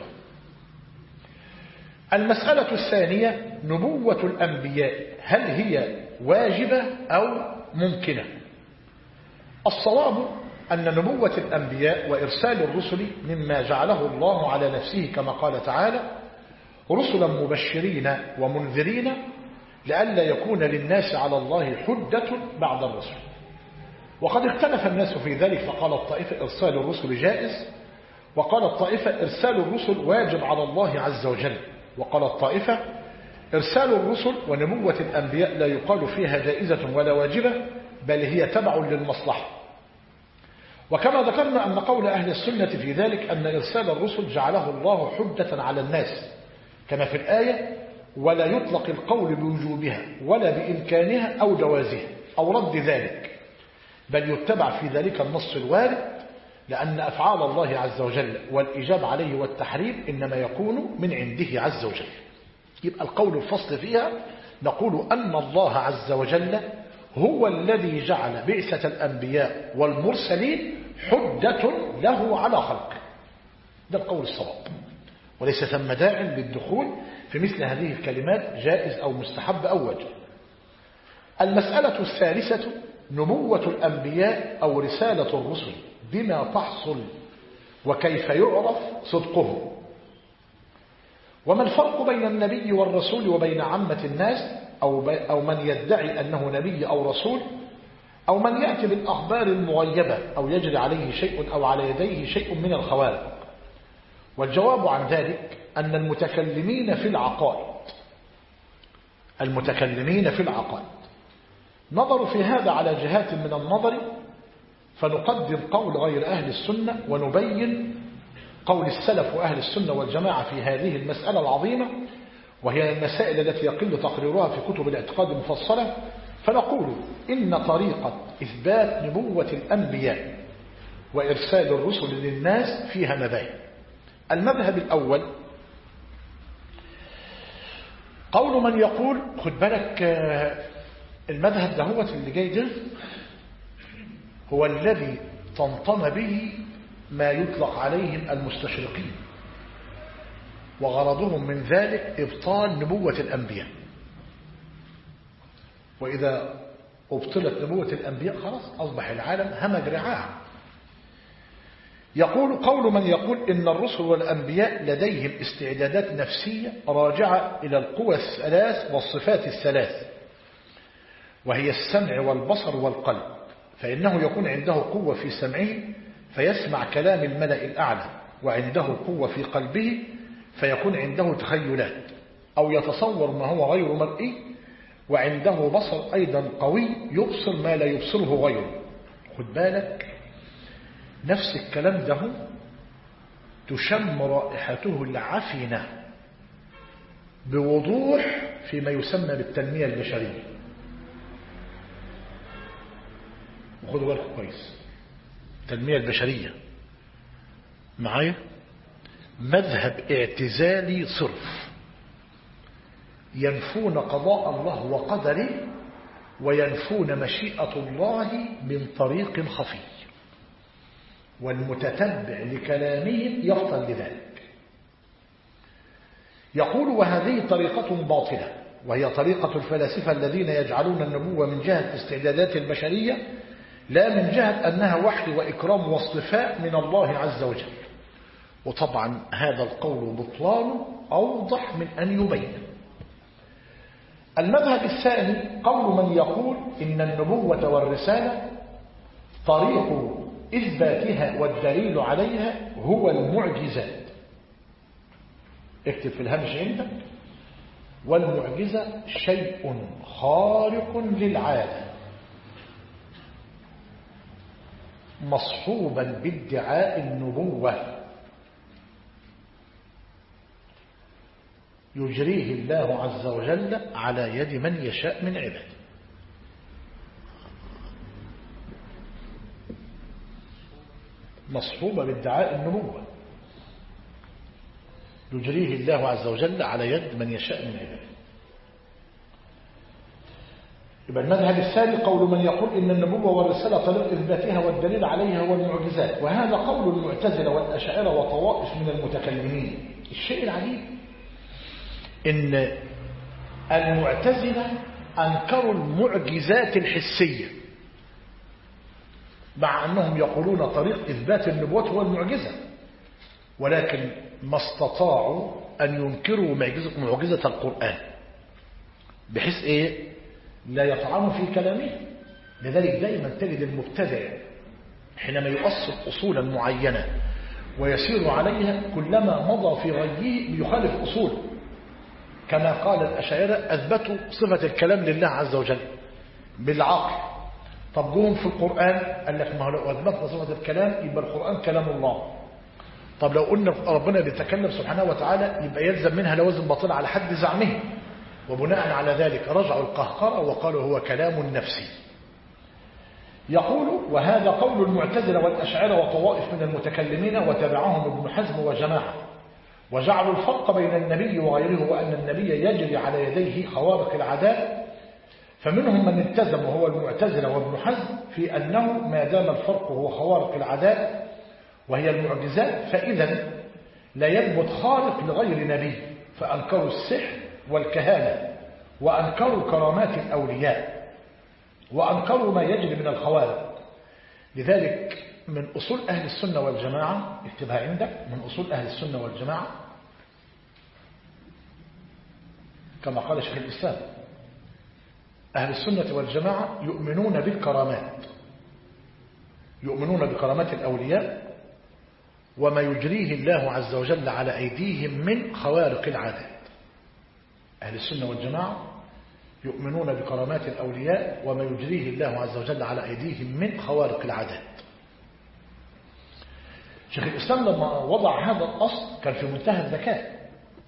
المسألة الثانية نبوة الأنبياء، هل هي واجبة أو ممكنة؟ الصواب أن نبوة الأنبياء وإرسال الرسل مما جعله الله على نفسه كما قال تعالى: رسلا مبشرين ومنذرين لئلا يكون للناس على الله حجة بعد الرسل. وقد اختلف الناس في ذلك، فقال الطائفة إرسال الرسل جائز، وقال الطائفة إرسال الرسل واجب على الله عز وجل، وقال الطائفة إرسال الرسل ونبوة الأنبياء لا يقال فيها جائزة ولا واجبة، بل هي تبع للمصلحة. وكما ذكرنا أن قول أهل السنة في ذلك أن إرسال الرسل جعله الله حجة على الناس كما في الآية: ولا يطلق القول بوجوبها ولا بإمكانها أو جوازها أو رد ذلك، بل يتبع في ذلك النص الوارد، لأن أفعال الله عز وجل والإجاب عليه والتحريم إنما يكون من عنده عز وجل. يبقى القول الفصل فيها نقول أن الله عز وجل هو الذي جعل بعثة الأنبياء والمرسلين حجة له على خلقه. ده القول الصواب، وليس ثم داع للدخول في مثل هذه الكلمات جائز أو مستحب أو واجب. المسألة الثالثة نبوة الأنبياء أو رسالة الرسل، بما تحصل وكيف يعرف صدقه. وما الفرق بين النبي والرسول وبين عامة الناس أو من يدعي أنه نبي أو رسول، أو من يأتي بالأخبار المغيبة أو يجري عليه شيء أو على يديه شيء من الخوارق؟ والجواب عن ذلك أن المتكلمين في العقائد نظروا في هذا على جهات من النظر، فنقدم قول غير أهل السنة ونبين قول السلف وأهل السنة والجماعة في هذه المسألة العظيمة، وهي المسائل التي يقل تقريرها في كتب الاعتقاد المفصلة. فنقول إن طريقة إثبات نبوة الأنبياء وإرسال الرسل للناس فيها مذاهب. المذهب الأول قول من يقول، خد بالك المذهب دهوت اللي جاي ده هو الذي تنطم به ما يطلق عليهم المستشرقين، وغرضهم من ذلك إبطال نبوة الأنبياء. وإذا أبطلت نبوة الأنبياء خلاص أصبح العالم همج رعاع. يقول قول من يقول إن الرسل والأنبياء لديهم استعدادات نفسية راجعة إلى القوى الثلاث والصفات الثلاث، وهي السمع والبصر والقلب، فإنه يكون عنده قوة في سمعه فيسمع كلام الملأ الأعلى، وعنده قوة في قلبه فيكون عنده تخيلات أو يتصور ما هو غير مرئي، وعنده بصر أيضا قوي يبصر ما لا يبصره غيره. خد بالك نفس الكلام ده تشم رائحته العفنة بوضوح فيما يسمى بالتنمية البشرية. وخدوا بالكم كويس، التنمية البشرية معايا مذهب اعتزالي صرف، ينفون قضاء الله وقدره وينفون مشيئة الله من طريق خفي، والمتتبع لكلامهم يفطن لذلك. يقول وهذه طريقة باطلة، وهي طريقة الفلاسفة الذين يجعلون النبوة من جهة استعدادات البشرية لا من جهة أنها وحي وإكرام واصطفاء من الله عز وجل. وطبعا هذا القول بطلان أوضح من أن يبين. المذهب الثاني قول من يقول إن النبوة والرسالة طريق إثباتها والدليل عليها هو المعجزات. اكتب في الهامش عندك: والمعجزة شيء خارق للعادة مصحوبا بادعاء النبوة يجريه الله عز وجل على يد من يشاء من عباده. مصحوبة بادعاء النبوة يجريه الله عز وجل على يد من يشاء من عباده. يبقى المذهب الثاني قول من يقول إن النبوة والرسالة طريق إثباتها والدليل عليها هو المعجزات، وهذا قول المعتزلة والأشاعرة وطوائف من المتكلمين. الشيء العجيب إن المعتزلة أنكروا المعجزات الحسية مع أنهم يقولون طريق إثبات النبوة هو المعجزة، ولكن ما استطاعوا أن ينكروا معجزة القرآن بحيث إيه؟ لا يطعنوا في كلامه. لذلك دائما تجد المبتدع حينما يؤصل أصولا معينة ويسير عليها كلما مضى في غيه ليخالف أصوله، كما قال الأشاعرة أثبتوا صفة الكلام لله عز وجل بالعقل. طب جوهم في القرآن قال لك ما هو لو أثبتنا صفة الكلام يبقى القرآن كلام الله. طب لو قلنا ربنا بيتكلم سبحانه وتعالى يبقى يلزم منها لوازم باطلة على حد زعمه، وبناء على ذلك رجعوا القهقرة وقالوا هو كلام نفسي. يقول وهذا قول المعتزلة والأشاعرة وطوائف من المتكلمين وتبعهم ابن حزم وجماعة، وجعلوا الفرق بين النبي وغيره وأن النبي يجري على يديه خوارق العادات، فمنهم من التزم وهو المعتزلة وابن حزم في أنه ما دام الفرق هو خوارق العادات وهي المعجزات فإذا لا يثبت خارق لغير نبي، فأنكروا السحر والكهانة وأنكروا كرامات الأولياء وأنكروا ما يجري من الخوارق. لذلك من أصول أهل السنة والجماعة، اكتبها عندك، من أصول أهل السنة والجماعة كما قال شيخ الإسلام أهل السنة والجماعة يؤمنون بالكرامات، يؤمنون بكرامات الأولياء وما يجريه الله عز وجل على أيديهم من خوارق العادات. أهل السنة والجماعة يؤمنون بكرامات الأولياء وما يجريه الله عز وجل على أيديهم من خوارق العادات. شيخ الإسلام لما وضع هذا الأصل كان في منتهى الذكاء،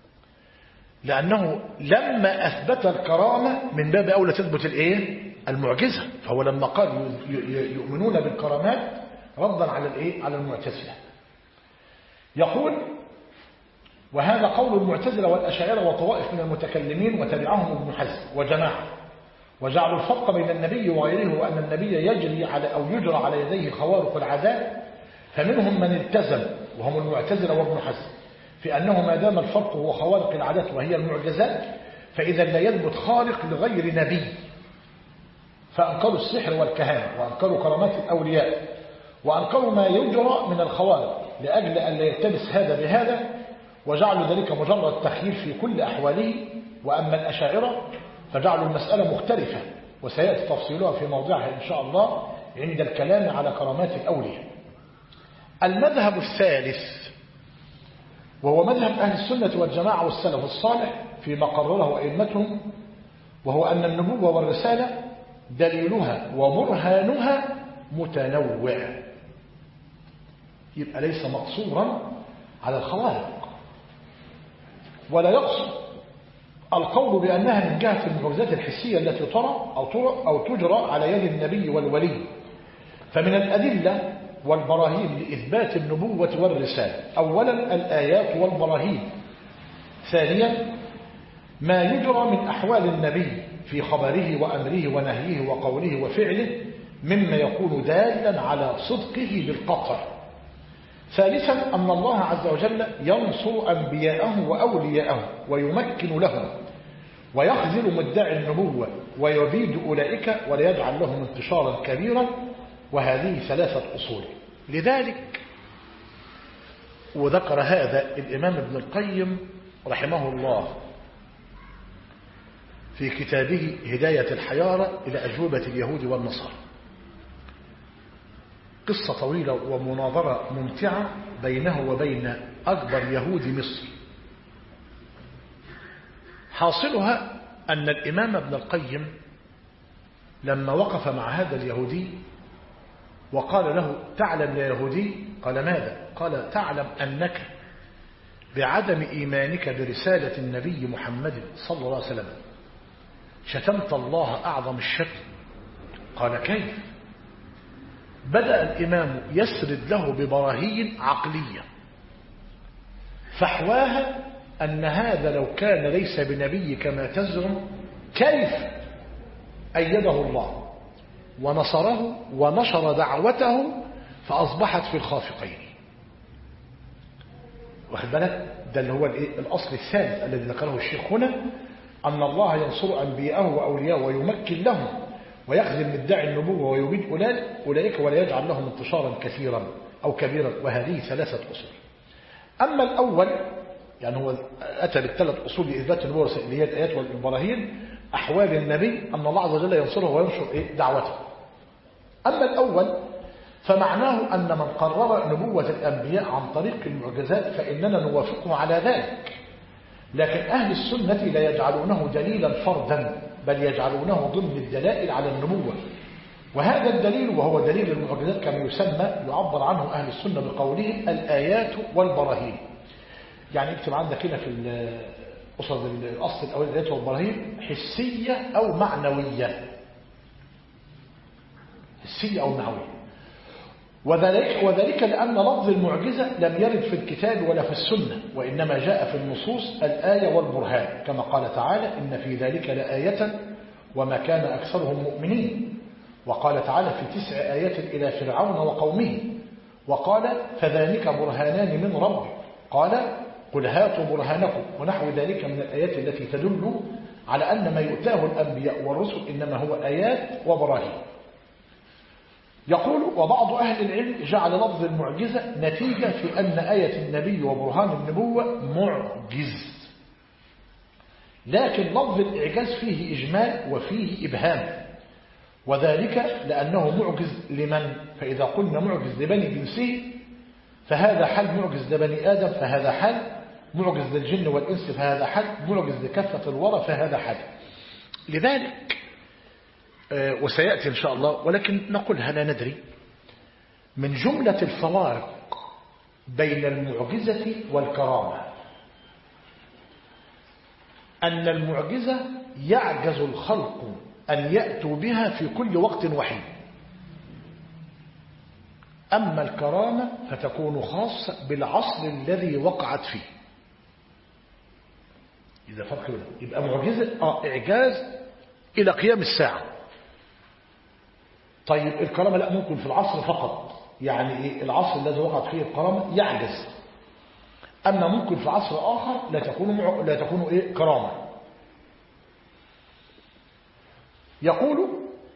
لأنه لما أثبت الكرامة من باب أولى تثبت المعجزة. فهو لما قال يؤمنون بالكرامات ردا على المعتزلة. يقول وهذا قول المعتزلة والأشاعرة وطوائف من المتكلمين وتبعهم ابن حزم وجماعة، وجعلوا الفرق بين النبي وغيره وأن النبي يجري أو يجرى على يديه خوارق العادات، فمنهم من التزم وهم المعتزلة وابن حزم في أنه ما دام الفرق هو خوارق العادات وهي المعجزات فإذا لا يثبت خارق لغير نبي، فأنكروا السحر والكهانة وأنكروا كرامات الأولياء وأنكروا ما يجرى من الخوارق لأجل أن لا يلتبس هذا بهذا، وجعلوا ذلك مجرد تخيير في كل أحواله. وأما الأشاعرة فجعلوا المسألة مختلفة وسيأتي تفصيلها في موضعها إن شاء الله عند الكلام على كرامات الأولياء. المذهب الثالث وهو مذهب أهل السنة والجماعة والسلف الصالح فيما قرره أئمتهم، وهو أن النبوة والرسالة دليلها وبرهانها متنوع، يبقى ليس مقصورا على الخوارق، ولا يقصد القول بأنها من جهة المعجزات الحسية التي ترى أو تجرى على يد النبي والولي. فمن الأدلة والبراهين لإثبات النبوة والرسالة أولا الآيات والبراهين، ثانيا ما يجرى من أحوال النبي في خبره وأمره ونهيه وقوله وفعله مما يكون دالا على صدقه بالقطع. ثالثا أن الله عز وجل ينصر أنبياءه وأولياءه ويمكن لهم ويخذل مدعي النبوة ويبيد أولئك ولا يجعل لهم انتشارا كبيرا. وهذه ثلاثة أصول. لذلك وذكر هذا الإمام ابن القيم رحمه الله في كتابه هداية الحيارى إلى أجوبة اليهود والنصارى، قصة طويلة ومناظرة ممتعة بينه وبين أكبر يهود مصر. حاصلها أن الإمام ابن القيم لما وقف مع هذا اليهودي وقال له: تعلم يا يهودي؟ قال: ماذا؟ قال: تعلم أنك بعدم إيمانك برسالة النبي محمد صلى الله عليه وسلم شتمت الله أعظم الشتم. قال: كيف؟ بدأ الإمام يسرد له ببراهين عقلية فحواها أن هذا لو كان ليس بنبي كما تزعم كيف أيده الله ونصره ونشر دعوته فأصبحت في الخافقين. واخد بالك؟ ده اللي هو الأصل الثالث الذي ذكره الشيخ هنا، أن الله ينصر أنبياءه وأولياءه ويمكن لهم ويخذل مدعي النبوة ويبيد أولئك ولا يجعل لهم انتشارا كثيرا أو كبيرا. وهذه ثلاثة أصول. أما الأول يعني هو أتى بالثلاث أصول لإثبات النبوة اللي هي الآيات والبراهين، أحوال النبي أن الله عز وجل ينصره وينشر دعوته. أما الأول فمعناه أن من قرر نبوة الأنبياء عن طريق المعجزات فإننا نوافقه على ذلك، لكن أهل السنة لا يجعلونه دليلا فردا بل يجعلونه ضمن الدلائل على النبوة. وهذا الدليل وهو دليل المعجزات كما يسمى يعبر عنه أهل السنة بقولهم الآيات والبراهين. يعني اكتب عندك هنا في الأصل الأول الآيات والبراهين حسية أو معنوية، حسية أو معنوية. وذلك لأن لفظ المعجزة لم يرد في الكتاب ولا في السنة، وإنما جاء في النصوص الآية والبرهان، كما قال تعالى: إن في ذلك لآية وما كان أكثرهم مؤمنين. وقال تعالى في 9 آيات إلى فرعون وقومه، وقال: فذلك برهانان من ربك، قال: قل هاتوا برهانكم، ونحو ذلك من الآيات التي تدل على أن ما يؤتاه الأنبياء والرسل إنما هو آيات وبراهين. يقول: وبعض أهل العلم جعل لفظ المعجزة نتيجة في أن آية النبي وبرهان النبوة معجز، لكن لفظ الإعجاز فيه إجمال وفيه إبهام، وذلك لأنه معجز لمن؟ فإذا قلنا معجز لبني جنسه فهذا حال معجز لبني آدم، فهذا حال معجز للجن والإنس، فهذا حال معجز لكافة الورى، فهذا حال. لذلك وسيأتي إن شاء الله، ولكن نقولها لا ندري، من جملة الفوارق بين المعجزة والكرامة أن المعجزة يعجز الخلق أن يأتوا بها في كل وقت وحين، أما الكرامة فتكون خاصة بالعصر الذي وقعت فيه. إذا فرق يبقى معجزة إعجاز إلى قيام الساعة. طيب الكرامة لا، ممكن في العصر فقط، يعني إيه؟ العصر الذي وقعت فيه الكرامة يعجز، أما ممكن في عصر آخر لا تكون إيه؟ كرامة. يقول: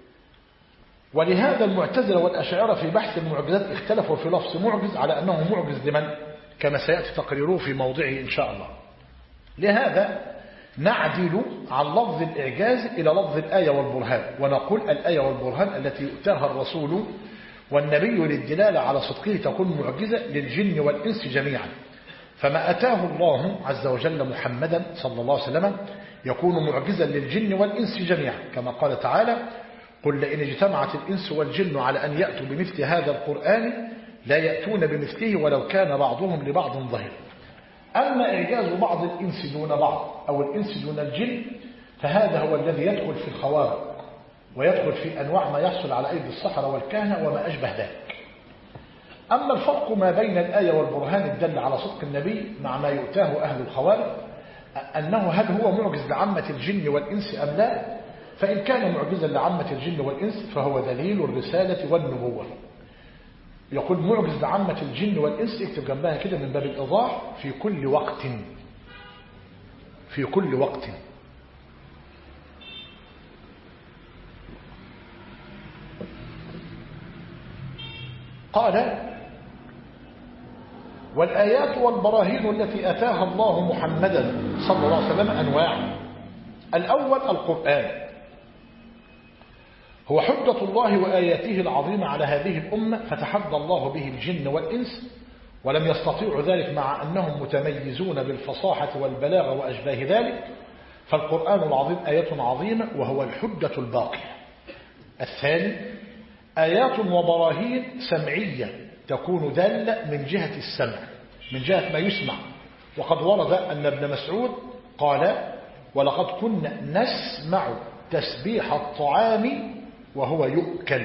ولهذا المعتزلة والأشاعرة في بحث المعجزات اختلفوا في لفظ معجز على أنه معجز لمن؟ كما سيأتي تقريره في موضعه إن شاء الله. لهذا نعدل عن لفظ الإعجاز إلى لفظ الآية والبرهان، ونقول الآية والبرهان التي يؤتاها الرسول والنبي للدلالة على صدقه تكون معجزة للجن والإنس جميعا. فما أتاه الله عز وجل محمدا صلى الله عليه وسلم يكون معجزا للجن والإنس جميعا، كما قال تعالى: قل لئن اجتمعت الإنس والجن على أن يأتوا بمثل هذا القرآن لا يأتون بمثله ولو كان بعضهم لبعض ظهيرا. أما إعجاز بعض الإنس دون بعض أو الإنس دون الجن فهذا هو الذي يدخل في الخوارق ويدخل في أنواع ما يحصل على أيدي السحرة والكهنة وما أشبه ذلك. أما الفرق ما بين الآية والبرهان الدل على صدق النبي مع ما يؤتاه أهل الخوارق أنه هل هو معجز لعامة الجن والإنس أم لا؟ فإن كان معجزا لعامة الجن والإنس فهو دليل الرسالة والنبوة. يقول معجز لعامة الجن والإنس، اكتب جنبها كده من باب الإيضاح، في كل وقت، في كل وقت. قال والآيات والبراهين التي أتاها الله محمدا صلى الله عليه وسلم أنواع. الأول القرآن، هو حجة الله وآياته العظيمة على هذه الأمة، فتحدى الله به الجن والإنس ولم يستطيعوا ذلك مع أنهم متميزون بالفصاحة والبلاغة وأشباه ذلك. فالقرآن العظيم آية عظيمة وهو الحجة الباقية. الثاني آيات وبراهين سمعية تكون دالة من جهة السمع، من جهة ما يسمع. وقد ورد أن ابن مسعود قال ولقد كنا نسمع تسبيح الطعام وهو يؤكل.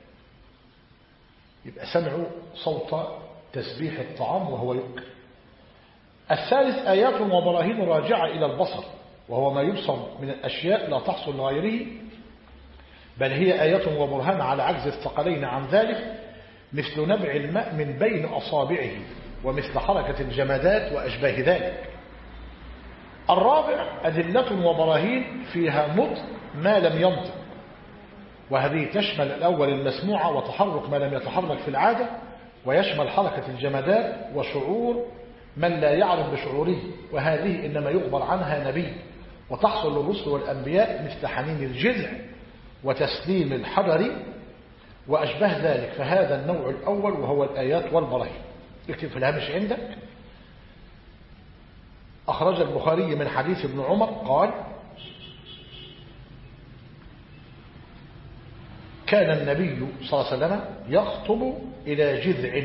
يبقى سمعوا صوت تسبيح الطعام وهو يؤكل. الثالث آيات وبراهين راجعة إلى البصر، وهو ما يبصر من الأشياء لا تحصل لغيره، بل هي آيات وبرهان على عجز الثقلين عن ذلك، مثل نبع الماء من بين أصابعه، ومثل حركة الجمادات وأشباه ذلك. الرابع أدلة وبراهين فيها نطق ما لم ينطق، وهذه تشمل الأول المسموع وتحرك ما لم يتحرك في العادة، ويشمل حركة الجمادات وشعور من لا يعرف بشعوره، وهذه إنما يخبر عنها نبي، وتحصل للرسل والأنبياء مثل حنين الجذع وتسليم الحجر وأشباه ذلك. فهذا النوع الأول وهو الآيات والبراهين. اكتب في الهامش عندك. أخرج البخاري من حديث ابن عمر قال كان النبي صلى الله عليه وسلم يخطب إلى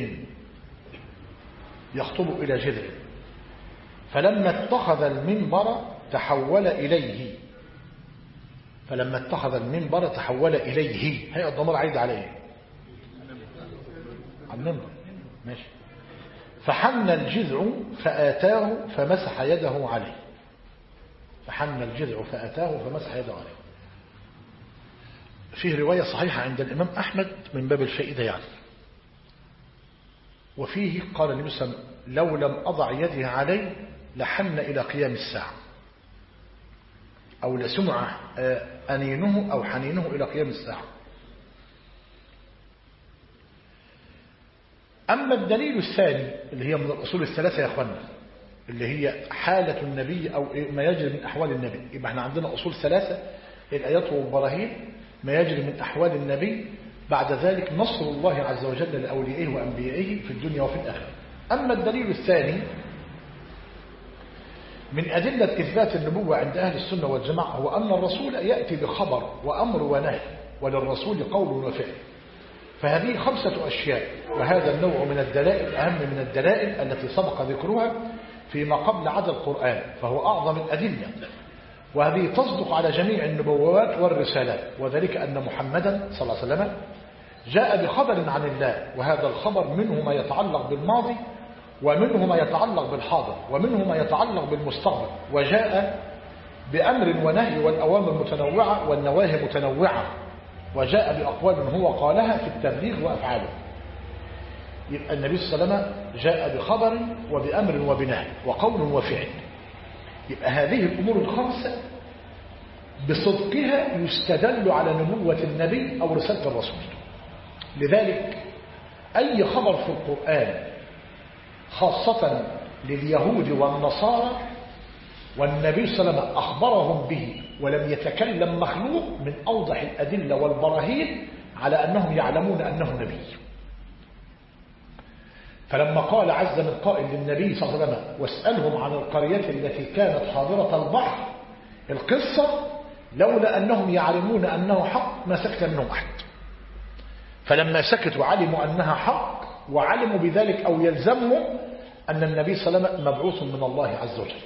جذع فلما اتخذ المنبر تحول إليه. هي الضمير عايد عليه على المنبر، ماشي. فحن الجذع فآتاه فمسح يده عليه. فيه رواية صحيحة عند الإمام أحمد من باب الفائدة يعني، وفيه قال النبي صلى الله عليه وسلم لو لم أضع يدي عليه لحن إلى قيام الساعة، أو لسمع أنينه أو حنينه إلى قيام الساعة. أما الدليل الثاني اللي هي من الأصول الثلاثة يا أخوانا، اللي هي حالة النبي أو ما يجري من أحوال النبي، يبقى احنا عندنا أصول ثلاثة: الآيات والبراهين، ما يجري من أحوال النبي، بعد ذلك نصر الله عز وجل لأوليائه وأنبيائه في الدنيا وفي الآخرة. أما الدليل الثاني من أدلة إثبات النبوة عند أهل السنة والجماعة هو أن الرسول يأتي بخبر وأمر ونهي، وللرسول قول وفعل. فهذه 5 أشياء، وهذا النوع من الدلائل أهم من الدلائل التي سبق ذكرها فيما قبل عدا القرآن، فهو أعظم الأدلة، وهذه تصدق على جميع النبوات والرسالات. وذلك أن محمدا صلى الله عليه وسلم جاء بخبر عن الله، وهذا الخبر منه ما يتعلق بالماضي، ومنه ما يتعلق بالحاضر، ومنه ما يتعلق بالمستقبل، وجاء بأمر ونهي، والأوامر متنوعة والنواهي متنوعة، وجاء بأقوال هو قالها في التبليغ وأفعاله. يبقى النبي صلى الله عليه وسلم جاء بخبر وبأمر وبنهي وقول وفعل. يبقى هذه الأمور الخمسة بصدقها يستدل على نبوة النبي أو رسالة الرسول. لذلك أي خبر في القرآن خاصة لليهود والنصارى والنبي صلى الله عليه وسلم أخبرهم به ولم يتكلم مخلوق، من أوضح الأدلة والبراهين على أنهم يعلمون أنه نبي. فلما قال عز من قائل للنبي صلى الله عليه وسلم واسألهم عن القرية التي كانت حاضرة البحر، القصة لولا أنهم يعلمون أنه حق ما سكت منهم أحد. فلما سكتوا علموا أنها حق، وعلموا بذلك أو يلزمهم أن النبي صلى الله عليه وسلم مبعوث من الله عز وجل.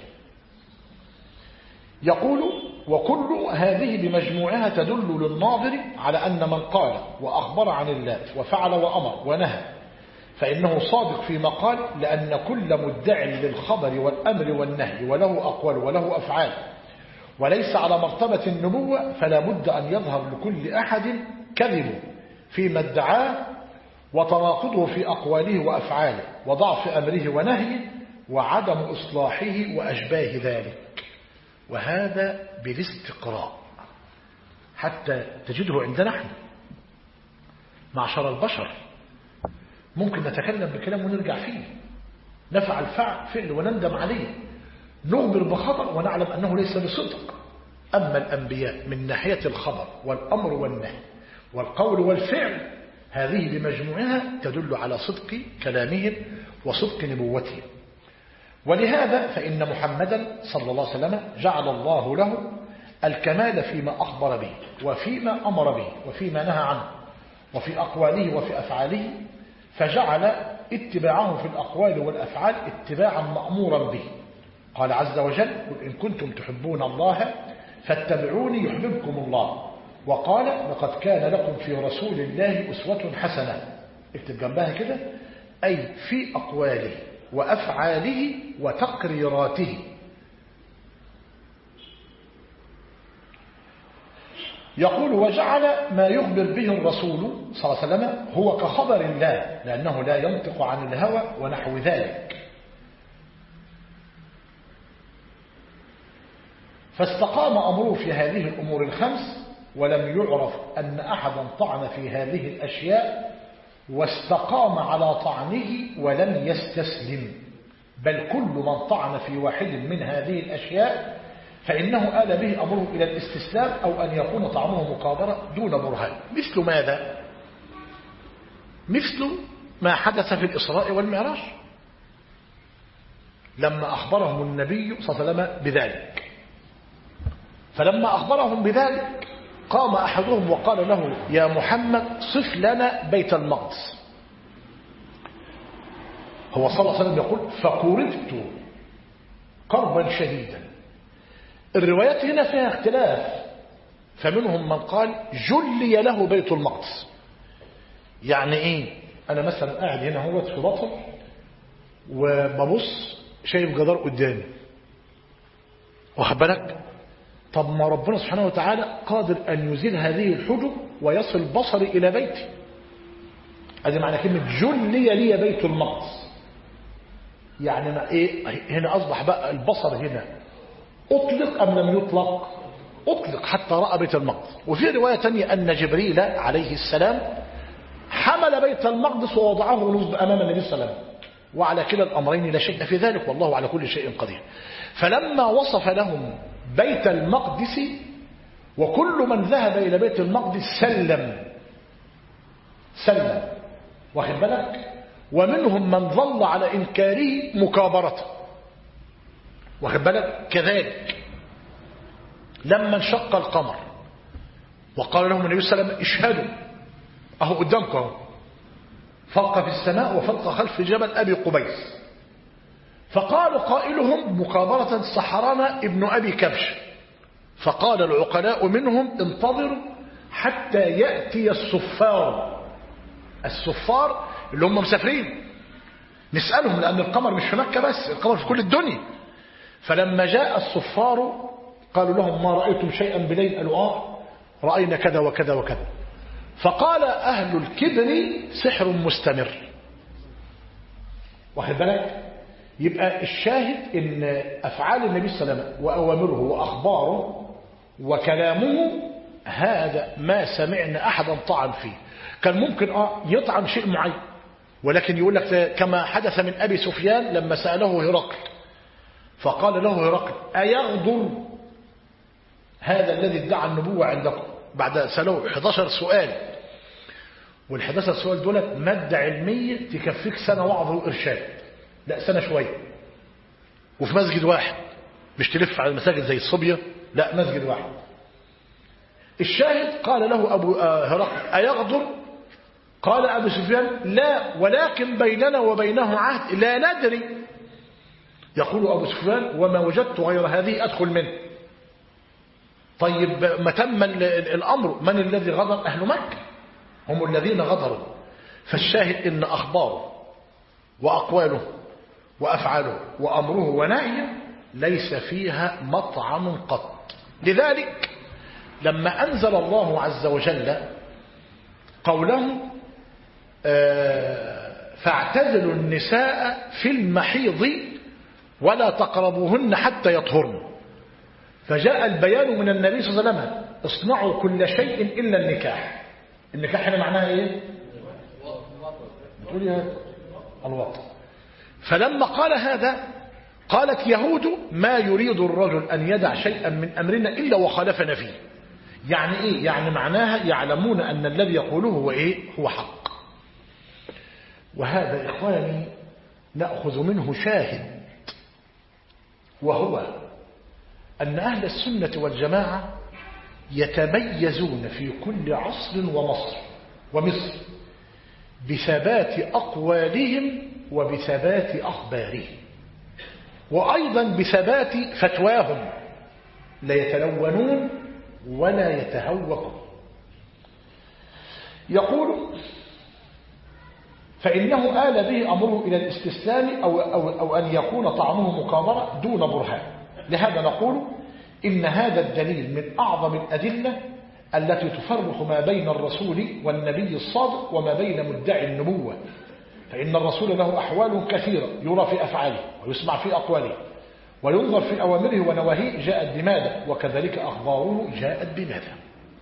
يقول وكل هذه بمجموعها تدل للناظر على أن من قال وأخبر عن الله وفعل وأمر ونهى فإنه صادق فيما قال، لأن كل مدع للخبر والأمر والنهي وله أقوال وله أفعال وليس على مرتبة النبوة فلا بد أن يظهر لكل أحد كذبه فيما ادعاه وتناقضه في أقواله وأفعاله وضعف أمره ونهيه وعدم إصلاحه وأشباه ذلك. وهذا بالاستقراء حتى تجده عندنا نحن معشر البشر ممكن نتكلم بكلام ونرجع فيه، نفعل فعل ونندم عليه، نخبر بخبر ونعلم أنه ليس بصدق. أما الأنبياء من ناحية الخبر والأمر والنهي والقول والفعل هذه بمجموعها تدل على صدق كلامهم وصدق نبوتهم. ولهذا فإن محمدا صلى الله عليه وسلم جعل الله له الكمال فيما أخبر به وفيما أمر به وفيما نهى عنه وفي أقواله وفي أفعاله، فجعل اتباعه في الأقوال والأفعال اتباعا مأمورا به. قال عز وجل: قل إن كنتم تحبون الله فاتبعوني يحببكم الله. وقال: لقد كان لكم في رسول الله أسوة حسنة. اكتب جنبها كده: أي في أقواله وأفعاله وتقريراته. يقول: وجعل ما يخبر به الرسول صلى الله عليه وسلم هو كخبر الله لأنه لا ينطق عن الهوى ونحو ذلك. فاستقام أمره في هذه الأمور الخمس ولم يعرف أن أحدا طعن في هذه الأشياء واستقام على طعنه ولم يستسلم، بل كل من طعن في واحد من هذه الأشياء فإنه آل به أمره إلى الاستسلام أو أن يكون طعمه مكابرة دون برهان. مثل ماذا؟ مثل ما حدث في الإسراء والمعراج لما أخبرهم النبي صلى الله عليه وسلم بذلك. فلما أخبرهم بذلك قام أحدهم وقال له: يا محمد صف لنا بيت المقدس. هو صلى الله عليه وسلم يقول: فكربت كربا شديدا. الروايات هنا فيها اختلاف، فمنهم من قال جلي له بيت المقدس. يعني ايه؟ انا مثلا قاعد هنا هو في بطن وببص شايف جدار قدامي، واخد بالك؟ طب ما ربنا سبحانه وتعالى قادر ان يزيل هذه الحجب ويصل بصري الى بيتي. ادي معنى كلمه جلي لي بيت المقدس. يعني ما ايه هنا اصبح بقى البصر هنا أطلق أم لم يطلق؟ أطلق حتى رأى بيت المقدس. وفي رواية تانية أن جبريل عليه السلام حمل بيت المقدس ووضعه نصب أمام النبي صلى الله عليه وسلم. وعلى كلا الأمرين لا شيء في ذلك، والله على كل شيء قدير. فلما وصف لهم بيت المقدس وكل من ذهب إلى بيت المقدس سلم، واخد بالك؟ ومنهم من ظل على إنكاره مكابرته، واخد بالك؟ كذلك لما انشق القمر وقال لهم النبي صلى الله عليه وسلم: اشهدوا، اهو قدامكم اهو، فوق في السماء وفوق خلف جبل ابي قبيس. فقال قائلهم مكابرة: سحرنا ابن ابي كبش. فقال العقلاء منهم: انتظروا حتى يأتي الصفار. الصفار اللي هم مسافرين، نسألهم، لأن القمر مش في مكة بس، القمر في كل الدنيا. فلما جاء الصفار قالوا لهم: ما رأيتم شيئا بليل؟ قالوا: رأينا كذا وكذا وكذا. فقال أهل الكبر: سحر مستمر. واخد بالك؟ يبقى الشاهد ان أفعال النبي صلى الله عليه وسلم وأوامره وأخباره وكلامه هذا ما سمعنا أحدا طعن فيه. كان ممكن يطعن شيء معين، ولكن يقول لك كما حدث من أبي سفيان لما سأله هرقل، فقال له هرقل: أيغدر هذا الذي ادعى النبوة عندكم؟ بعد سأله 11 سؤال، وال11 سؤال دولت مادة علمية تكفيك سنة وعظ وإرشاد، لا سنة شوية، وفي مسجد واحد، مش تلف على المساجد زي الصبية، لا مسجد واحد. الشاهد قال له أبو هرقل: أيغدر؟ قال أبو سفيان: لا، ولكن بيننا وبينه عهد لا ندري. يقول أبو سفيان: وما وجدت غير هذه أدخل منه. طيب ما تم الأمر، من الذي غدر؟ أهل مكة هم الذين غدروا. فالشاهد إن أخباره وأقواله وأفعاله وأمره ونهيه ليس فيها مطعم قط. لذلك لما أنزل الله عز وجل قوله فاعتزلوا النساء في المحيض ولا تقربوهن حتى يطهرن، فجاء البيان من النبي صلى الله عليه وسلم اصنعوا كل شيء إلا النكاح. النكاح هنا معناها ايه؟ بتقولي هذا الوطن. فلما قال هذا قالت يهود ما يريد الرجل أن يدع شيئا من أمرنا إلا وخالفنا فيه. يعني ايه؟ يعني معناها يعلمون أن الذي يقوله هو ايه؟ هو حق. وهذا إخواني نأخذ منه شاهد، وهو أن أهل السنة والجماعة يتميزون في كل عصر ومصر بثبات أقوالهم وبثبات أخبارهم، وأيضا بثبات فتواهم، لا يتلونون ولا يتهوقون. يقول فإنه آل به أمره إلى الاستسلام أو أن يكون طعمه مكابرة دون برهان. لهذا نقول إن هذا الدليل من أعظم الأدلة التي تفرق ما بين الرسول والنبي الصادق وما بين مدعي النبوة، فإن الرسول له أحوال كثيرة يرى في أفعاله ويسمع في أقواله وينظر في أوامره ونواهيه جاءت بماذا، وكذلك أخباره جاءت بماذا.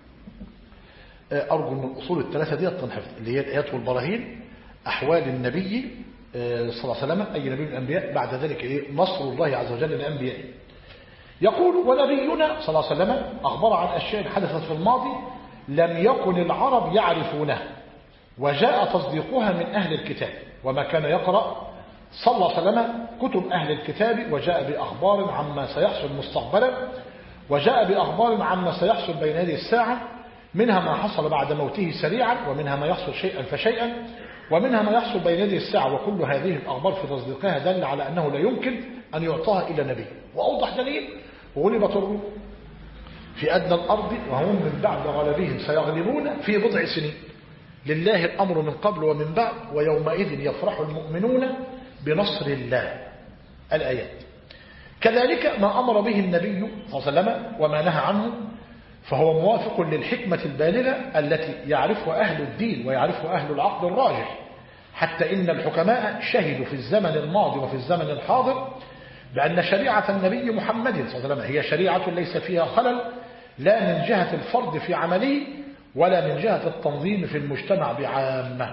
أرجو من الأصول الثلاثة دي التنحفظ اللي هي الآيات والبراهين، أحوال النبي صلى الله عليه وسلم أي نبي من الأنبياء، بعد ذلك نصر الله عز وجل للأنبياء. يقول ونبينا صلى الله عليه وسلم أخبر عن أشياء حدثت في الماضي لم يكن العرب يعرفونها وجاء تصديقها من أهل الكتاب، وما كان يقرأ صلى الله عليه وسلم كتب أهل الكتاب وجاء بأخبار عما سيحصل مستقبلا، وجاء بأخبار عما سيحصل بين هذه الساعة، منها ما حصل بعد موته سريعا، ومنها ما يحصل شيئا فشيئا، ومنها ما يحصل بين هذه الساعة. وكل هذه الأخبار في تصديقها دل على أنه لا يمكن أن يعطاها إلى نبي. وأوضح دليل وغلبت الروم في أدنى الأرض وهم من بعد غلبهم سيغلبون في بضع سنين، لله الأمر من قبل ومن بعد ويومئذ يفرح المؤمنون بنصر الله. الآيات. كذلك ما أمر به النبي صلى الله عليه وسلم وما نهى عنه فهو موافق للحكمة البالغة التي يعرفها أهل الدين ويعرفها أهل العقل الراجح، حتى إن الحكماء شهدوا في الزمن الماضي وفي الزمن الحاضر بأن شريعة النبي محمد صلى الله عليه وسلم هي شريعة ليس فيها خلل، لا من جهة الفرد في عمله ولا من جهة التنظيم في المجتمع بعامة.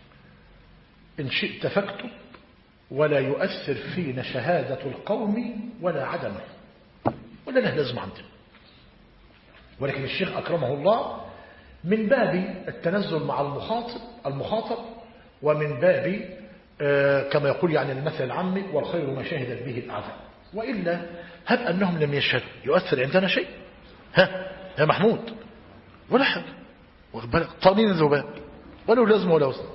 إن شئت فاكتب ولا يؤثر فينا شهادة القوم ولا عدمه، ولا له لازم عندنا. ولكن الشيخ أكرمه الله من باب التنزل مع المخاطب ومن باب كما يقول يعني المثل العامي والخير ما شهدت به الأعداء. وإلا هب أنهم لم يشهدوا يؤثر عندنا شيء؟ يا محمود ولا حاجة، طانين الذباب ولا لازم ولا وزن.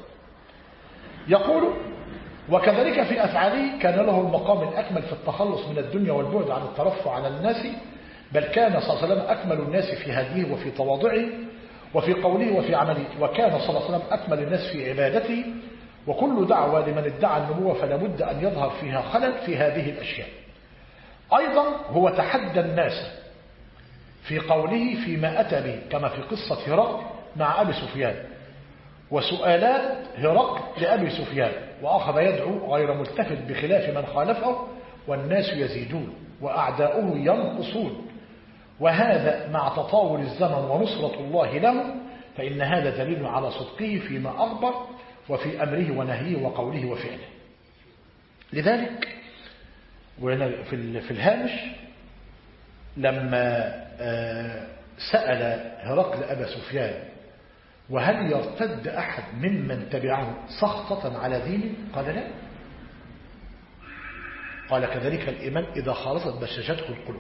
يقول وكذلك في أفعاله كان له المقام الأكمل في التخلص من الدنيا والبعد عن الترفع على الناس، بل كان صلى الله عليه وسلم أكمل الناس في هديه وفي تواضعه وفي قوله وفي عمله، وكان صلى الله عليه وسلم أكمل الناس في عبادته. وكل دعوة لمن ادعى النبوة فلا بد أن يظهر فيها خلل في هذه الأشياء. أيضا هو تحدى الناس في قوله فيما أتى به كما في قصة هرقل مع أبي سفيان وسؤالات هرقل لأبي سفيان، وأخذ يدعو غير ملتفت بخلاف من خالفه، والناس يزيدون وأعداؤه ينقصون، وهذا مع تطاول الزمن ونصرة الله له، فإن هذا دليل على صدقه فيما أخبر وفي أمره ونهيه وقوله وفعله. لذلك في الهامش لما سأل هرقل أبا سفيان وهل يرتد أحد ممن تبعه سخطة على دينه؟ قال لا. قال كذلك الإيمان إذا خالصت بشاشته القلوب.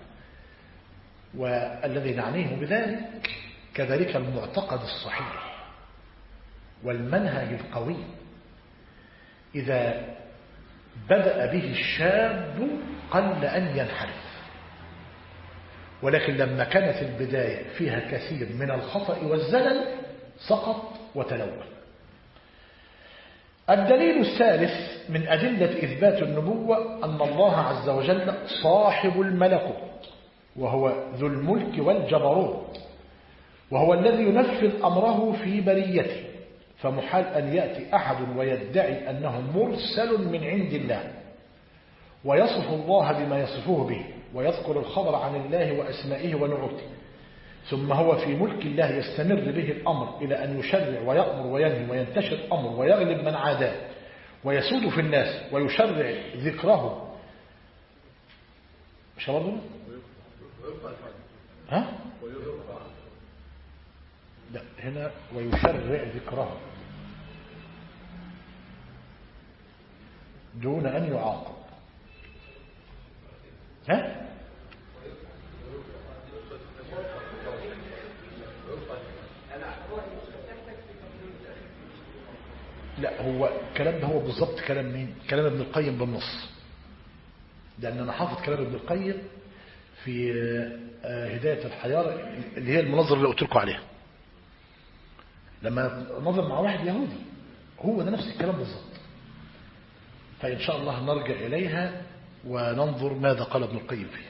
والذي نعنيه بذلك كذلك المعتقد الصحيح والمنهج القوي إذا بدأ به الشاب قل أن ينحرف، ولكن لما كانت البداية فيها كثير من الخطأ والزلل سقط وتلون. الدليل الثالث من أدلة إثبات النبوة أن الله عز وجل صاحب الملكوت، وهو ذو الملك والجبروت، وهو الذي ينفذ أمره في بريته، فمحال أن يأتي أحد ويدعي أنه مرسل من عند الله ويصف الله بما يصفه به ويذكر الخبر عن الله وأسمائه ونعوته، ثم هو في ملك الله يستمر به الأمر إلى أن يشرع ويأمر وينهي وينتشر أمر ويغلب من عاداه ويسود في الناس ويشرع ذكره. مش برضه؟ ها؟ لا، هنا ويشرع ذكره دون أن يعاقب. ها؟ لا، هو الكلام ده هو بالضبط كلام مين؟ كلام ابن القيم بالنص، لأن أنا حافظ كلام ابن القيم في هداية الحيارى اللي هي المنظر اللي قلت لكم عليها، لما نظر مع واحد يهودي هو ده نفس الكلام بالضبط. فإن شاء الله نرجع إليها وننظر ماذا قال ابن القيم فيها.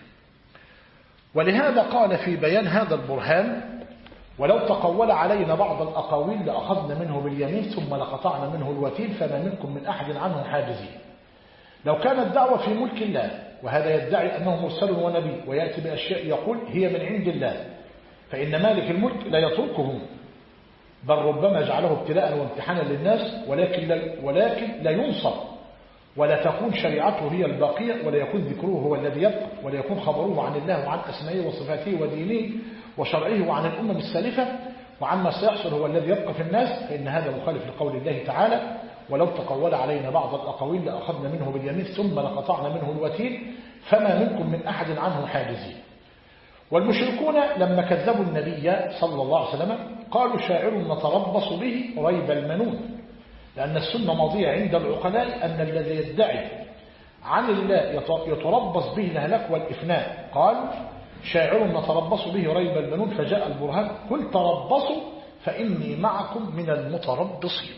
ولهذا قال في بيان هذا البرهان: ولو تقول علينا بعض الأقاويل لأخذنا منه باليمين ثم لقطعنا منه الوتين فما منكم من أحد عنه حاجزين. لو كانت دعوة في ملك الله وهذا يدعي أنه مرسل ونبي ويأتي بأشياء يقول هي من عند الله، فإن مالك الملك لا يتركهم، بل ربما جعله ابتلاء وامتحانا للناس، ولكن لا ينصر، ولا تكون شريعته هي الباقية، ولا يكون ذكره هو الذي يبقى، ولا يكون خبره عن الله وعن أسمائه وصفاته ودينه وشرعه وعن الأمم السالفة وعما سيحصل هو الذي يبقى في الناس، فإن هذا مخالف لقول الله تعالى: ولو تقول علينا بعض الأقاويل لأخذنا منه باليمين ثم لقطعنا منه الوتين فما منكم من أحد عنه حاجزين. والمشركون لما كذبوا النبي صلى الله عليه وسلم قالوا شاعر نتربص به ريب المنون، لأن السنة ماضية عند العقلاء أن الذي يدعي عن الله يتربص به الهلاك والإفناء. قال شاعر نتربص به ريب المنون، فجاء البرهان: قل تربصوا فإني معكم من المتربصين.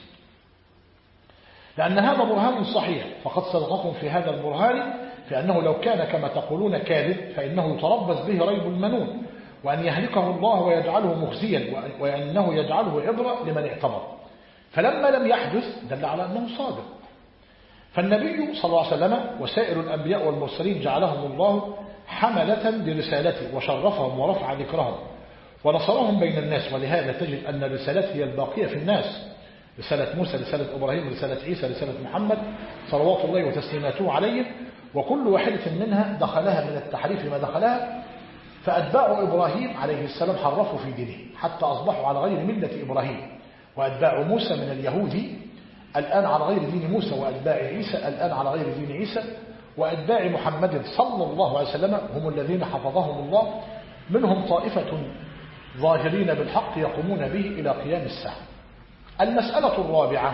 لأن هذا برهان صحيح، فقد صدقكم في هذا البرهان في أنه لو كان كما تقولون كاذب فإنه يتربص به ريب المنون، وأن يهلكه الله ويجعله مخزيا، وأنه يجعله عبرة لمن اعتبر. فلما لم يحدث دل على أنه صادق. فالنبي صلى الله عليه وسلم وسائر الأنبياء والمرسلين جعلهم الله حملة لرسالته وشرفهم ورفع ذكرهم ونصرهم بين الناس، ولهذا تجد أن الرسالات هي الباقية في الناس: رسالة موسى، رسالة إبراهيم، رسالة عيسى، رسالة محمد صلوات الله وتسليماته عليه، وكل واحدة منها دخلها من التحريف ما دخلها. فأتباع إبراهيم عليه السلام حرفوا في دينه حتى أصبحوا على غير ملة إبراهيم، وأتباع موسى من اليهود الآن على غير دين موسى، وأتباع عيسى الآن على غير دين عيسى، وأتباع محمد صلى الله عليه وسلم هم الذين حفظهم الله، منهم طائفة ظاهرين بالحق يقومون به إلى قيام الساعة. المسألة الرابعة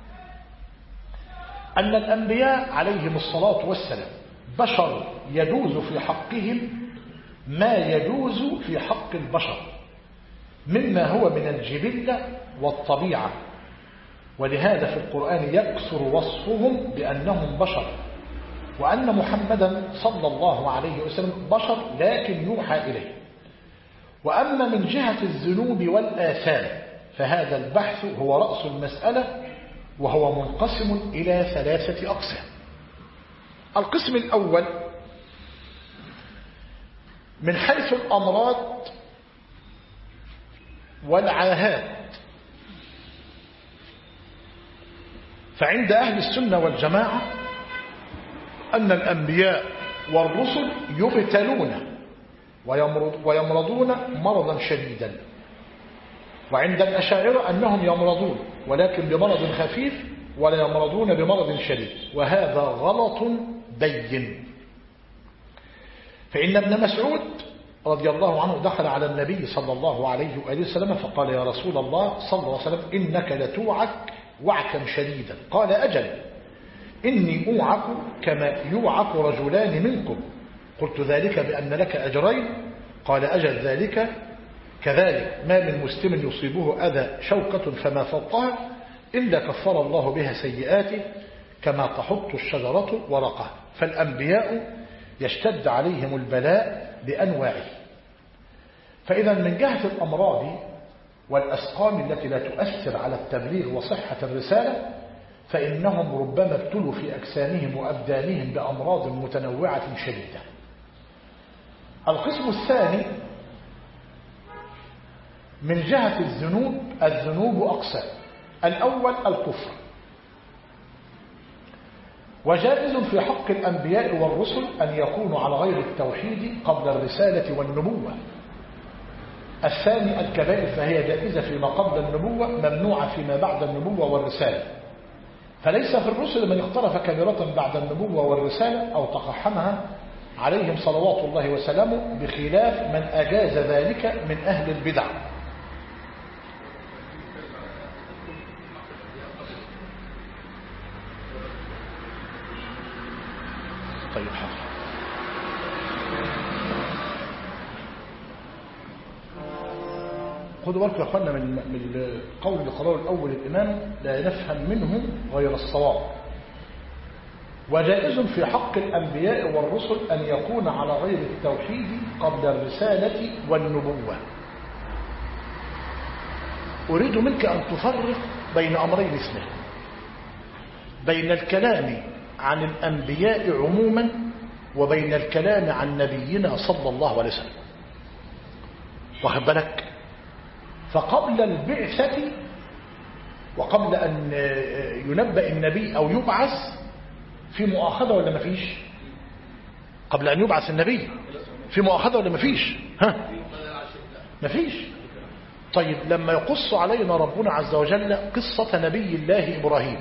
أن الأنبياء عليهم الصلاة والسلام بشر يجوز في حقهم ما يجوز في حق البشر مما هو من الجبلة والطبيعة، ولهذا في القرآن يكثر وصفهم بأنهم بشر، وأن محمدا صلى الله عليه وسلم بشر لكن يوحى إليه. وأما من جهة الذنوب والآثام فهذا البحث هو رأس المسألة، وهو منقسم إلى 3 أقسام. القسم الأول من حيث الأمراض والعاهات، فعند أهل السنة والجماعة أن الأنبياء والرسل يبتلون ويمرضون مرضا شديدا، وعند الأشاعرة أنهم يمرضون ولكن بمرض خفيف ولا يمرضون بمرض شديد، وهذا غلط بين. فإن ابن مسعود رضي الله عنه دخل على النبي صلى الله عليه وآله وسلم فقال: يا رسول الله صلى الله عليه وسلم إنك لتوعك وعكا شديدا. قال: أجل، إني أوعك كما يوعك رجلان منكم. قلت: ذلك بأن لك أجرين؟ قال: أجل، ذلك كذلك، ما من مسلم يصيبه أذى شوكة فما فوقها إلا كفر الله بها سيئاته كما تحط الشجرة ورقها. فالأنبياء يشتد عليهم البلاء بأنواعه. فإذا من جهة الأمراض والأسقام التي لا تؤثر على التبليغ وصحة الرسالة فإنهم ربما ابتلوا في أجسامهم وأبدانهم بأمراض متنوعة شديدة. القسم الثاني من جهة الذنوب أقسام. الأول الكفر، وجائز في حق الأنبياء والرسل أن يكونوا على غير التوحيد قبل الرسالة والنبوة. الثاني الكبائر، فهي جائزة فيما قبل النبوة ممنوعة فيما بعد النبوة والرسالة. فليس في الرسل من اقترف كبيرة بعد النبوة والرسالة أو تقحمها عليهم صلوات الله وسلامه، بخلاف من أجاز ذلك من أهل البدع. طيب حاضر. خدوا بالكم يا اخوانا من القول اللي قاله الاول الامام، لا نفهم منه غير الصواب. وجائز في حق الانبياء والرسل ان يكون على غير التوحيد قبل الرساله والنبوه. اريد منك ان تفرق بين امرين اثنين، بين الكلام عن الأنبياء عموما وبين الكلام عن نبينا صلى الله عليه وسلم. واخد بالك؟ فقبل البعثة وقبل أن ينبأ النبي أو يبعث في مؤاخذة ولا ما فيش؟ قبل أن يبعث النبي في مؤاخذة ولا ما فيش؟ ها؟ ما فيش. طيب لما يقص علينا ربنا عز وجل قصة نبي الله إبراهيم،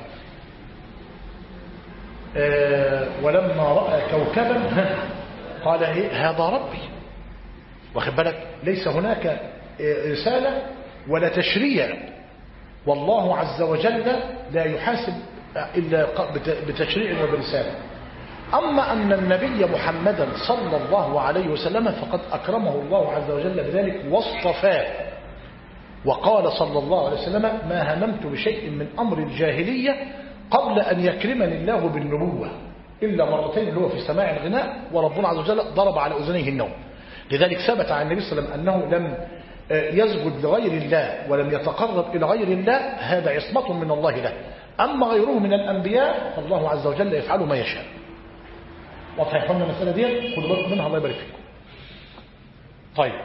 ولما رأى كوكبا قال إيه هذا ربي. واخد بالك؟ ليس هناك رسالة ولا تشريع، والله عز وجل لا يحاسب إلا بتشريع وبرسالة. أما أن النبي محمدا صلى الله عليه وسلم فقد أكرمه الله عز وجل بذلك واصطفاه، وقال صلى الله عليه وسلم ما هممت بشيء من أمر الجاهلية قبل أن يكرمني الله بالنبوة إلا مرتين، اللي هو في سماع الغناء وربنا عز وجل ضرب على أذنيه النوم. لذلك ثبت عن النبي صلى الله عليه وسلم أنه لم يسجد لغير الله ولم يتقرب إلى غير الله، هذا عصمة من الله له. أما غيره من الأنبياء فالله عز وجل يفعل ما يشاء. واضح يا اخوانا المسألة دي؟ خدوا بالكم منها الله يبارك فيكم. طيب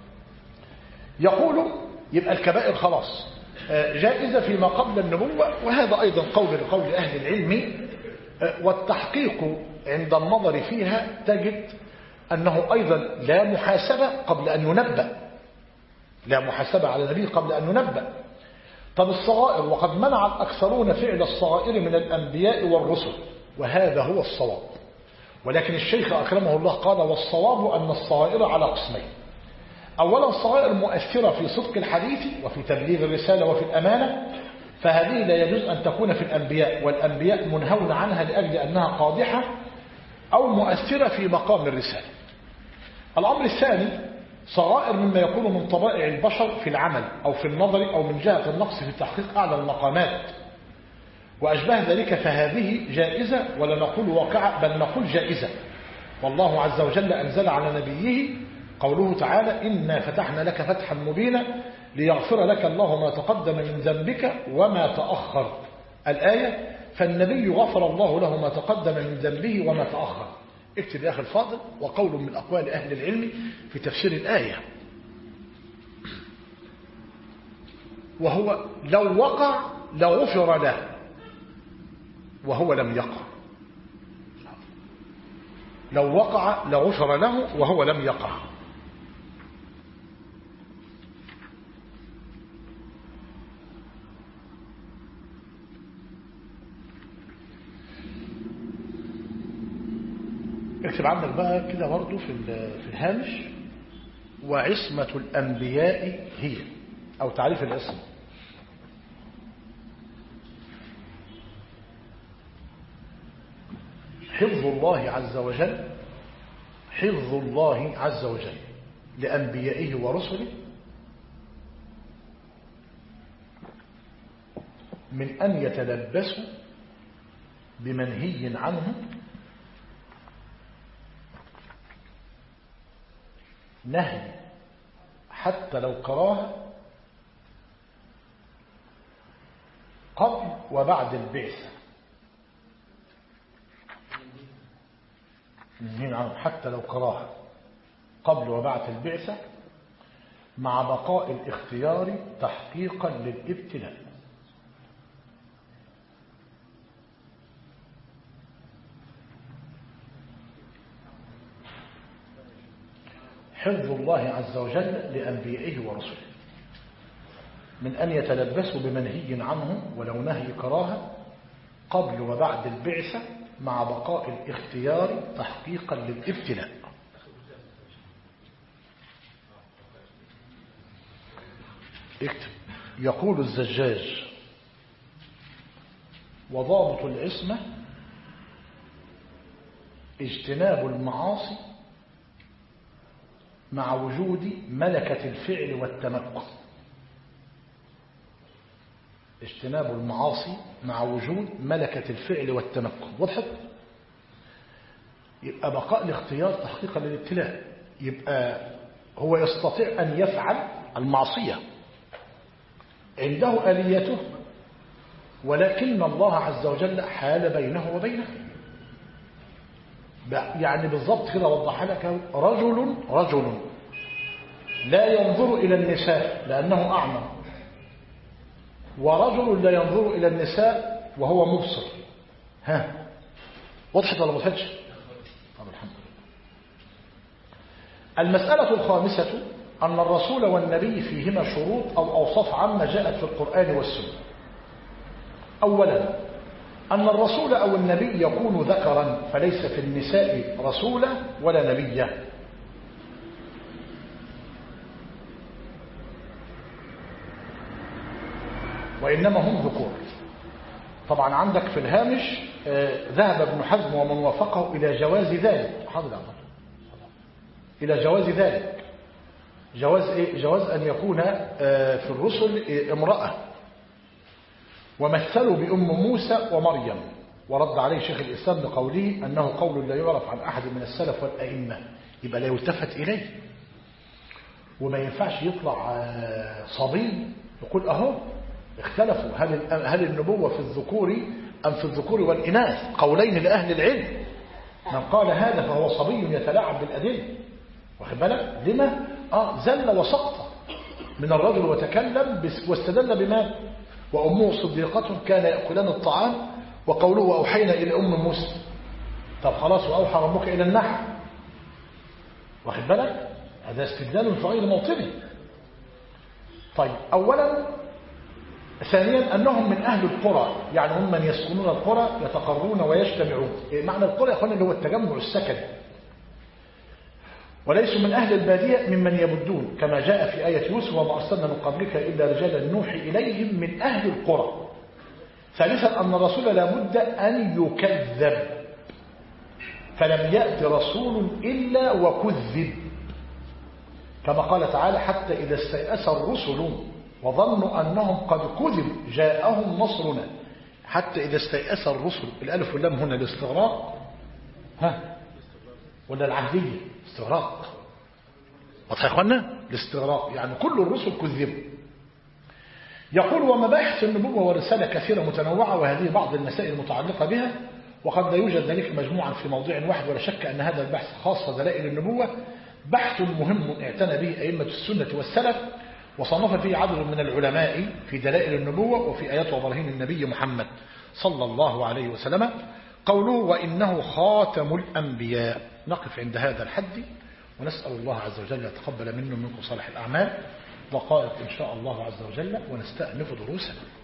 يقول يبقى الكبائر خلاص جائزة فيما قبل النبوة، وهذا أيضا قول أهل العلم. والتحقيق عند النظر فيها تجد أنه أيضا لا محاسبة قبل أن ينبأ، لا محاسبة على النبي قبل أن ينبأ. طب الصغائر، وقد منع الأكثرون فعل الصغائر من الأنبياء والرسل، وهذا هو الصواب. ولكن الشيخ أكرمه الله قال والصواب أن الصغائر على قسمين. أولا الصغائر مؤثرة في صدق الحديث وفي تبليغ الرسالة وفي الأمانة، فهذه لا يجوز أن تكون في الأنبياء، والأنبياء منهون عنها لأجل أنها قادحة أو مؤثرة في مقام الرسالة. الأمر الثاني صغائر مما يكون من طبائع البشر في العمل أو في النظر أو من جهة النقص في تحقيق أعلى المقامات وأشبه ذلك، فهذه جائزة ولا نقول واقعة بل نقول جائزة. والله عز وجل أنزل على نبيه قوله تعالى إنا فتحنا لك فتحا مبينا ليغفر لك الله ما تقدم من ذنبك وما تأخر، الآية. فالنبي غفر الله له ما تقدم من ذنبه وما تأخر. اكتب يا أخي الفاضل، وقول من أقوال أهل العلم في تفسير الآية، وهو لو وقع لغفر له وهو لم يقع. لو وقع لغفر له وهو لم يقع. اكتب عندك بقى كده برضه في الهامش وعصمة الأنبياء هي، أو تعريف العصمة. حفظ الله عز وجل، حفظ الله عز وجل لأنبيائه ورسله من أن يتلبسوا بمنهي عنه نهي حتى لو كراهة قبل وبعد البعثة. منهي عنه حتى لو كراهة قبل وبعد البعثة مع بقاء الاختيار تحقيقا للابتلاء. حفظ الله عز وجل لأنبيائه ورسله من أن يتلبسوا بمنهي عنه ولو نهي كراهة قبل وبعد البعثة مع بقاء الاختيار تحقيقا للابتلاء. اكتب. يقول الزجاج: وضابط العصمة اجتناب المعاصي مع وجود ملكة الفعل والتمكن. اجتناب المعاصي مع وجود ملكة الفعل والتمكن. وضحت؟ يبقى بقاء الاختيار تحقيقا للابتلاء. يبقى هو يستطيع أن يفعل المعصية، عنده آليته، ولكن الله عز وجل حال بينه وبينه. يعني بالضبط كده وضح لك: رجل لا ينظر إلى النساء لأنه أعمى، ورجل لا ينظر إلى النساء وهو مبصر. ها، وضحت ولا ما وضحتش؟ طب الحمد لله. المسألة الخامسة أن الرسول والنبي فيهما شروط أو أوصاف عامة جاءت في القرآن والسنة. أولا، أن الرسول أو النبي يكون ذكرا، فليس في النساء رسولا ولا نبيا. وإنما هم ذكور. طبعا عندك في الهامش ذهب ابن حزم ومن وافقه إلى جواز ذلك. حاضر إلى جواز ذلك. جواز إيه؟ جواز أن يكون في الرسل امرأة. ومثلوا بأم موسى ومريم، ورد عليه شيخ الإسلام بقوله أنه قول لا يعرف عن أحد من السلف والأئمة، يبقى لا يلتفت إليه. وما ينفعش يطلع صبي يقول أهو اختلفوا هل النبوة في الذكور أم في الذكور والإناث، قولين لأهل العلم. من قال هذا فهو صبي يتلاعب بالأدلة. واخد بالك؟ لما؟ زل وسقط من الرجل وتكلم واستدل بما وأمه صديقة كان يأكلان الطعام، وقوله وأوحينا إلى أم موسى. طب خلاص، وأوحى ربك إلى النحل. واخد بالك؟ هذا استدلال في غير موطنه. طيب، أولا. ثانيا، أنهم من أهل القرى، يعني هم من يسكنون القرى يتقرون ويجتمعون. معنى القرى يا أخوانا اللي هو التجمع السكني. وليسوا من أهل البادية ممن يبدون، كما جاء في آية يوسف: وما أرسلنا من قبلك إلا رجالا نوحي إليهم من أهل القرى. ثالثا، أن الرسول لا بد أن يكذب، فلم يأت رسول إلا وكذب، كما قال تعالى: حتى إذا استيأس الرسل وظنوا أنهم قد كذبوا جاءهم نصرنا. حتى إذا استيأس الرسل، الألف واللام هنا الاستغراق ولا العهدية؟ استغراق. واضح يا اخوانا؟ الاستغراق يعني كل الرسل كذبوا. يقول: ومباحث النبوة والرسالة كثيرة متنوعة، وهذه بعض المسائل المتعلقة بها، وقد لا يوجد ذلك مجموعا في موضوع واحد، ولا شك أن هذا البحث خاصة دلائل النبوة بحث مهم اعتنى به أئمة السنة والسلف، وصنف فيه عدد من العلماء في دلائل النبوة وفي آيات وبراهين النبي محمد صلى الله عليه وسلم. قوله: وإنه خاتم الأنبياء. نقف عند هذا الحد، ونسأل الله عز وجل يتقبل منا ومنكم صالح الأعمال. دقائق إن شاء الله عز وجل ونستأنف دروسنا.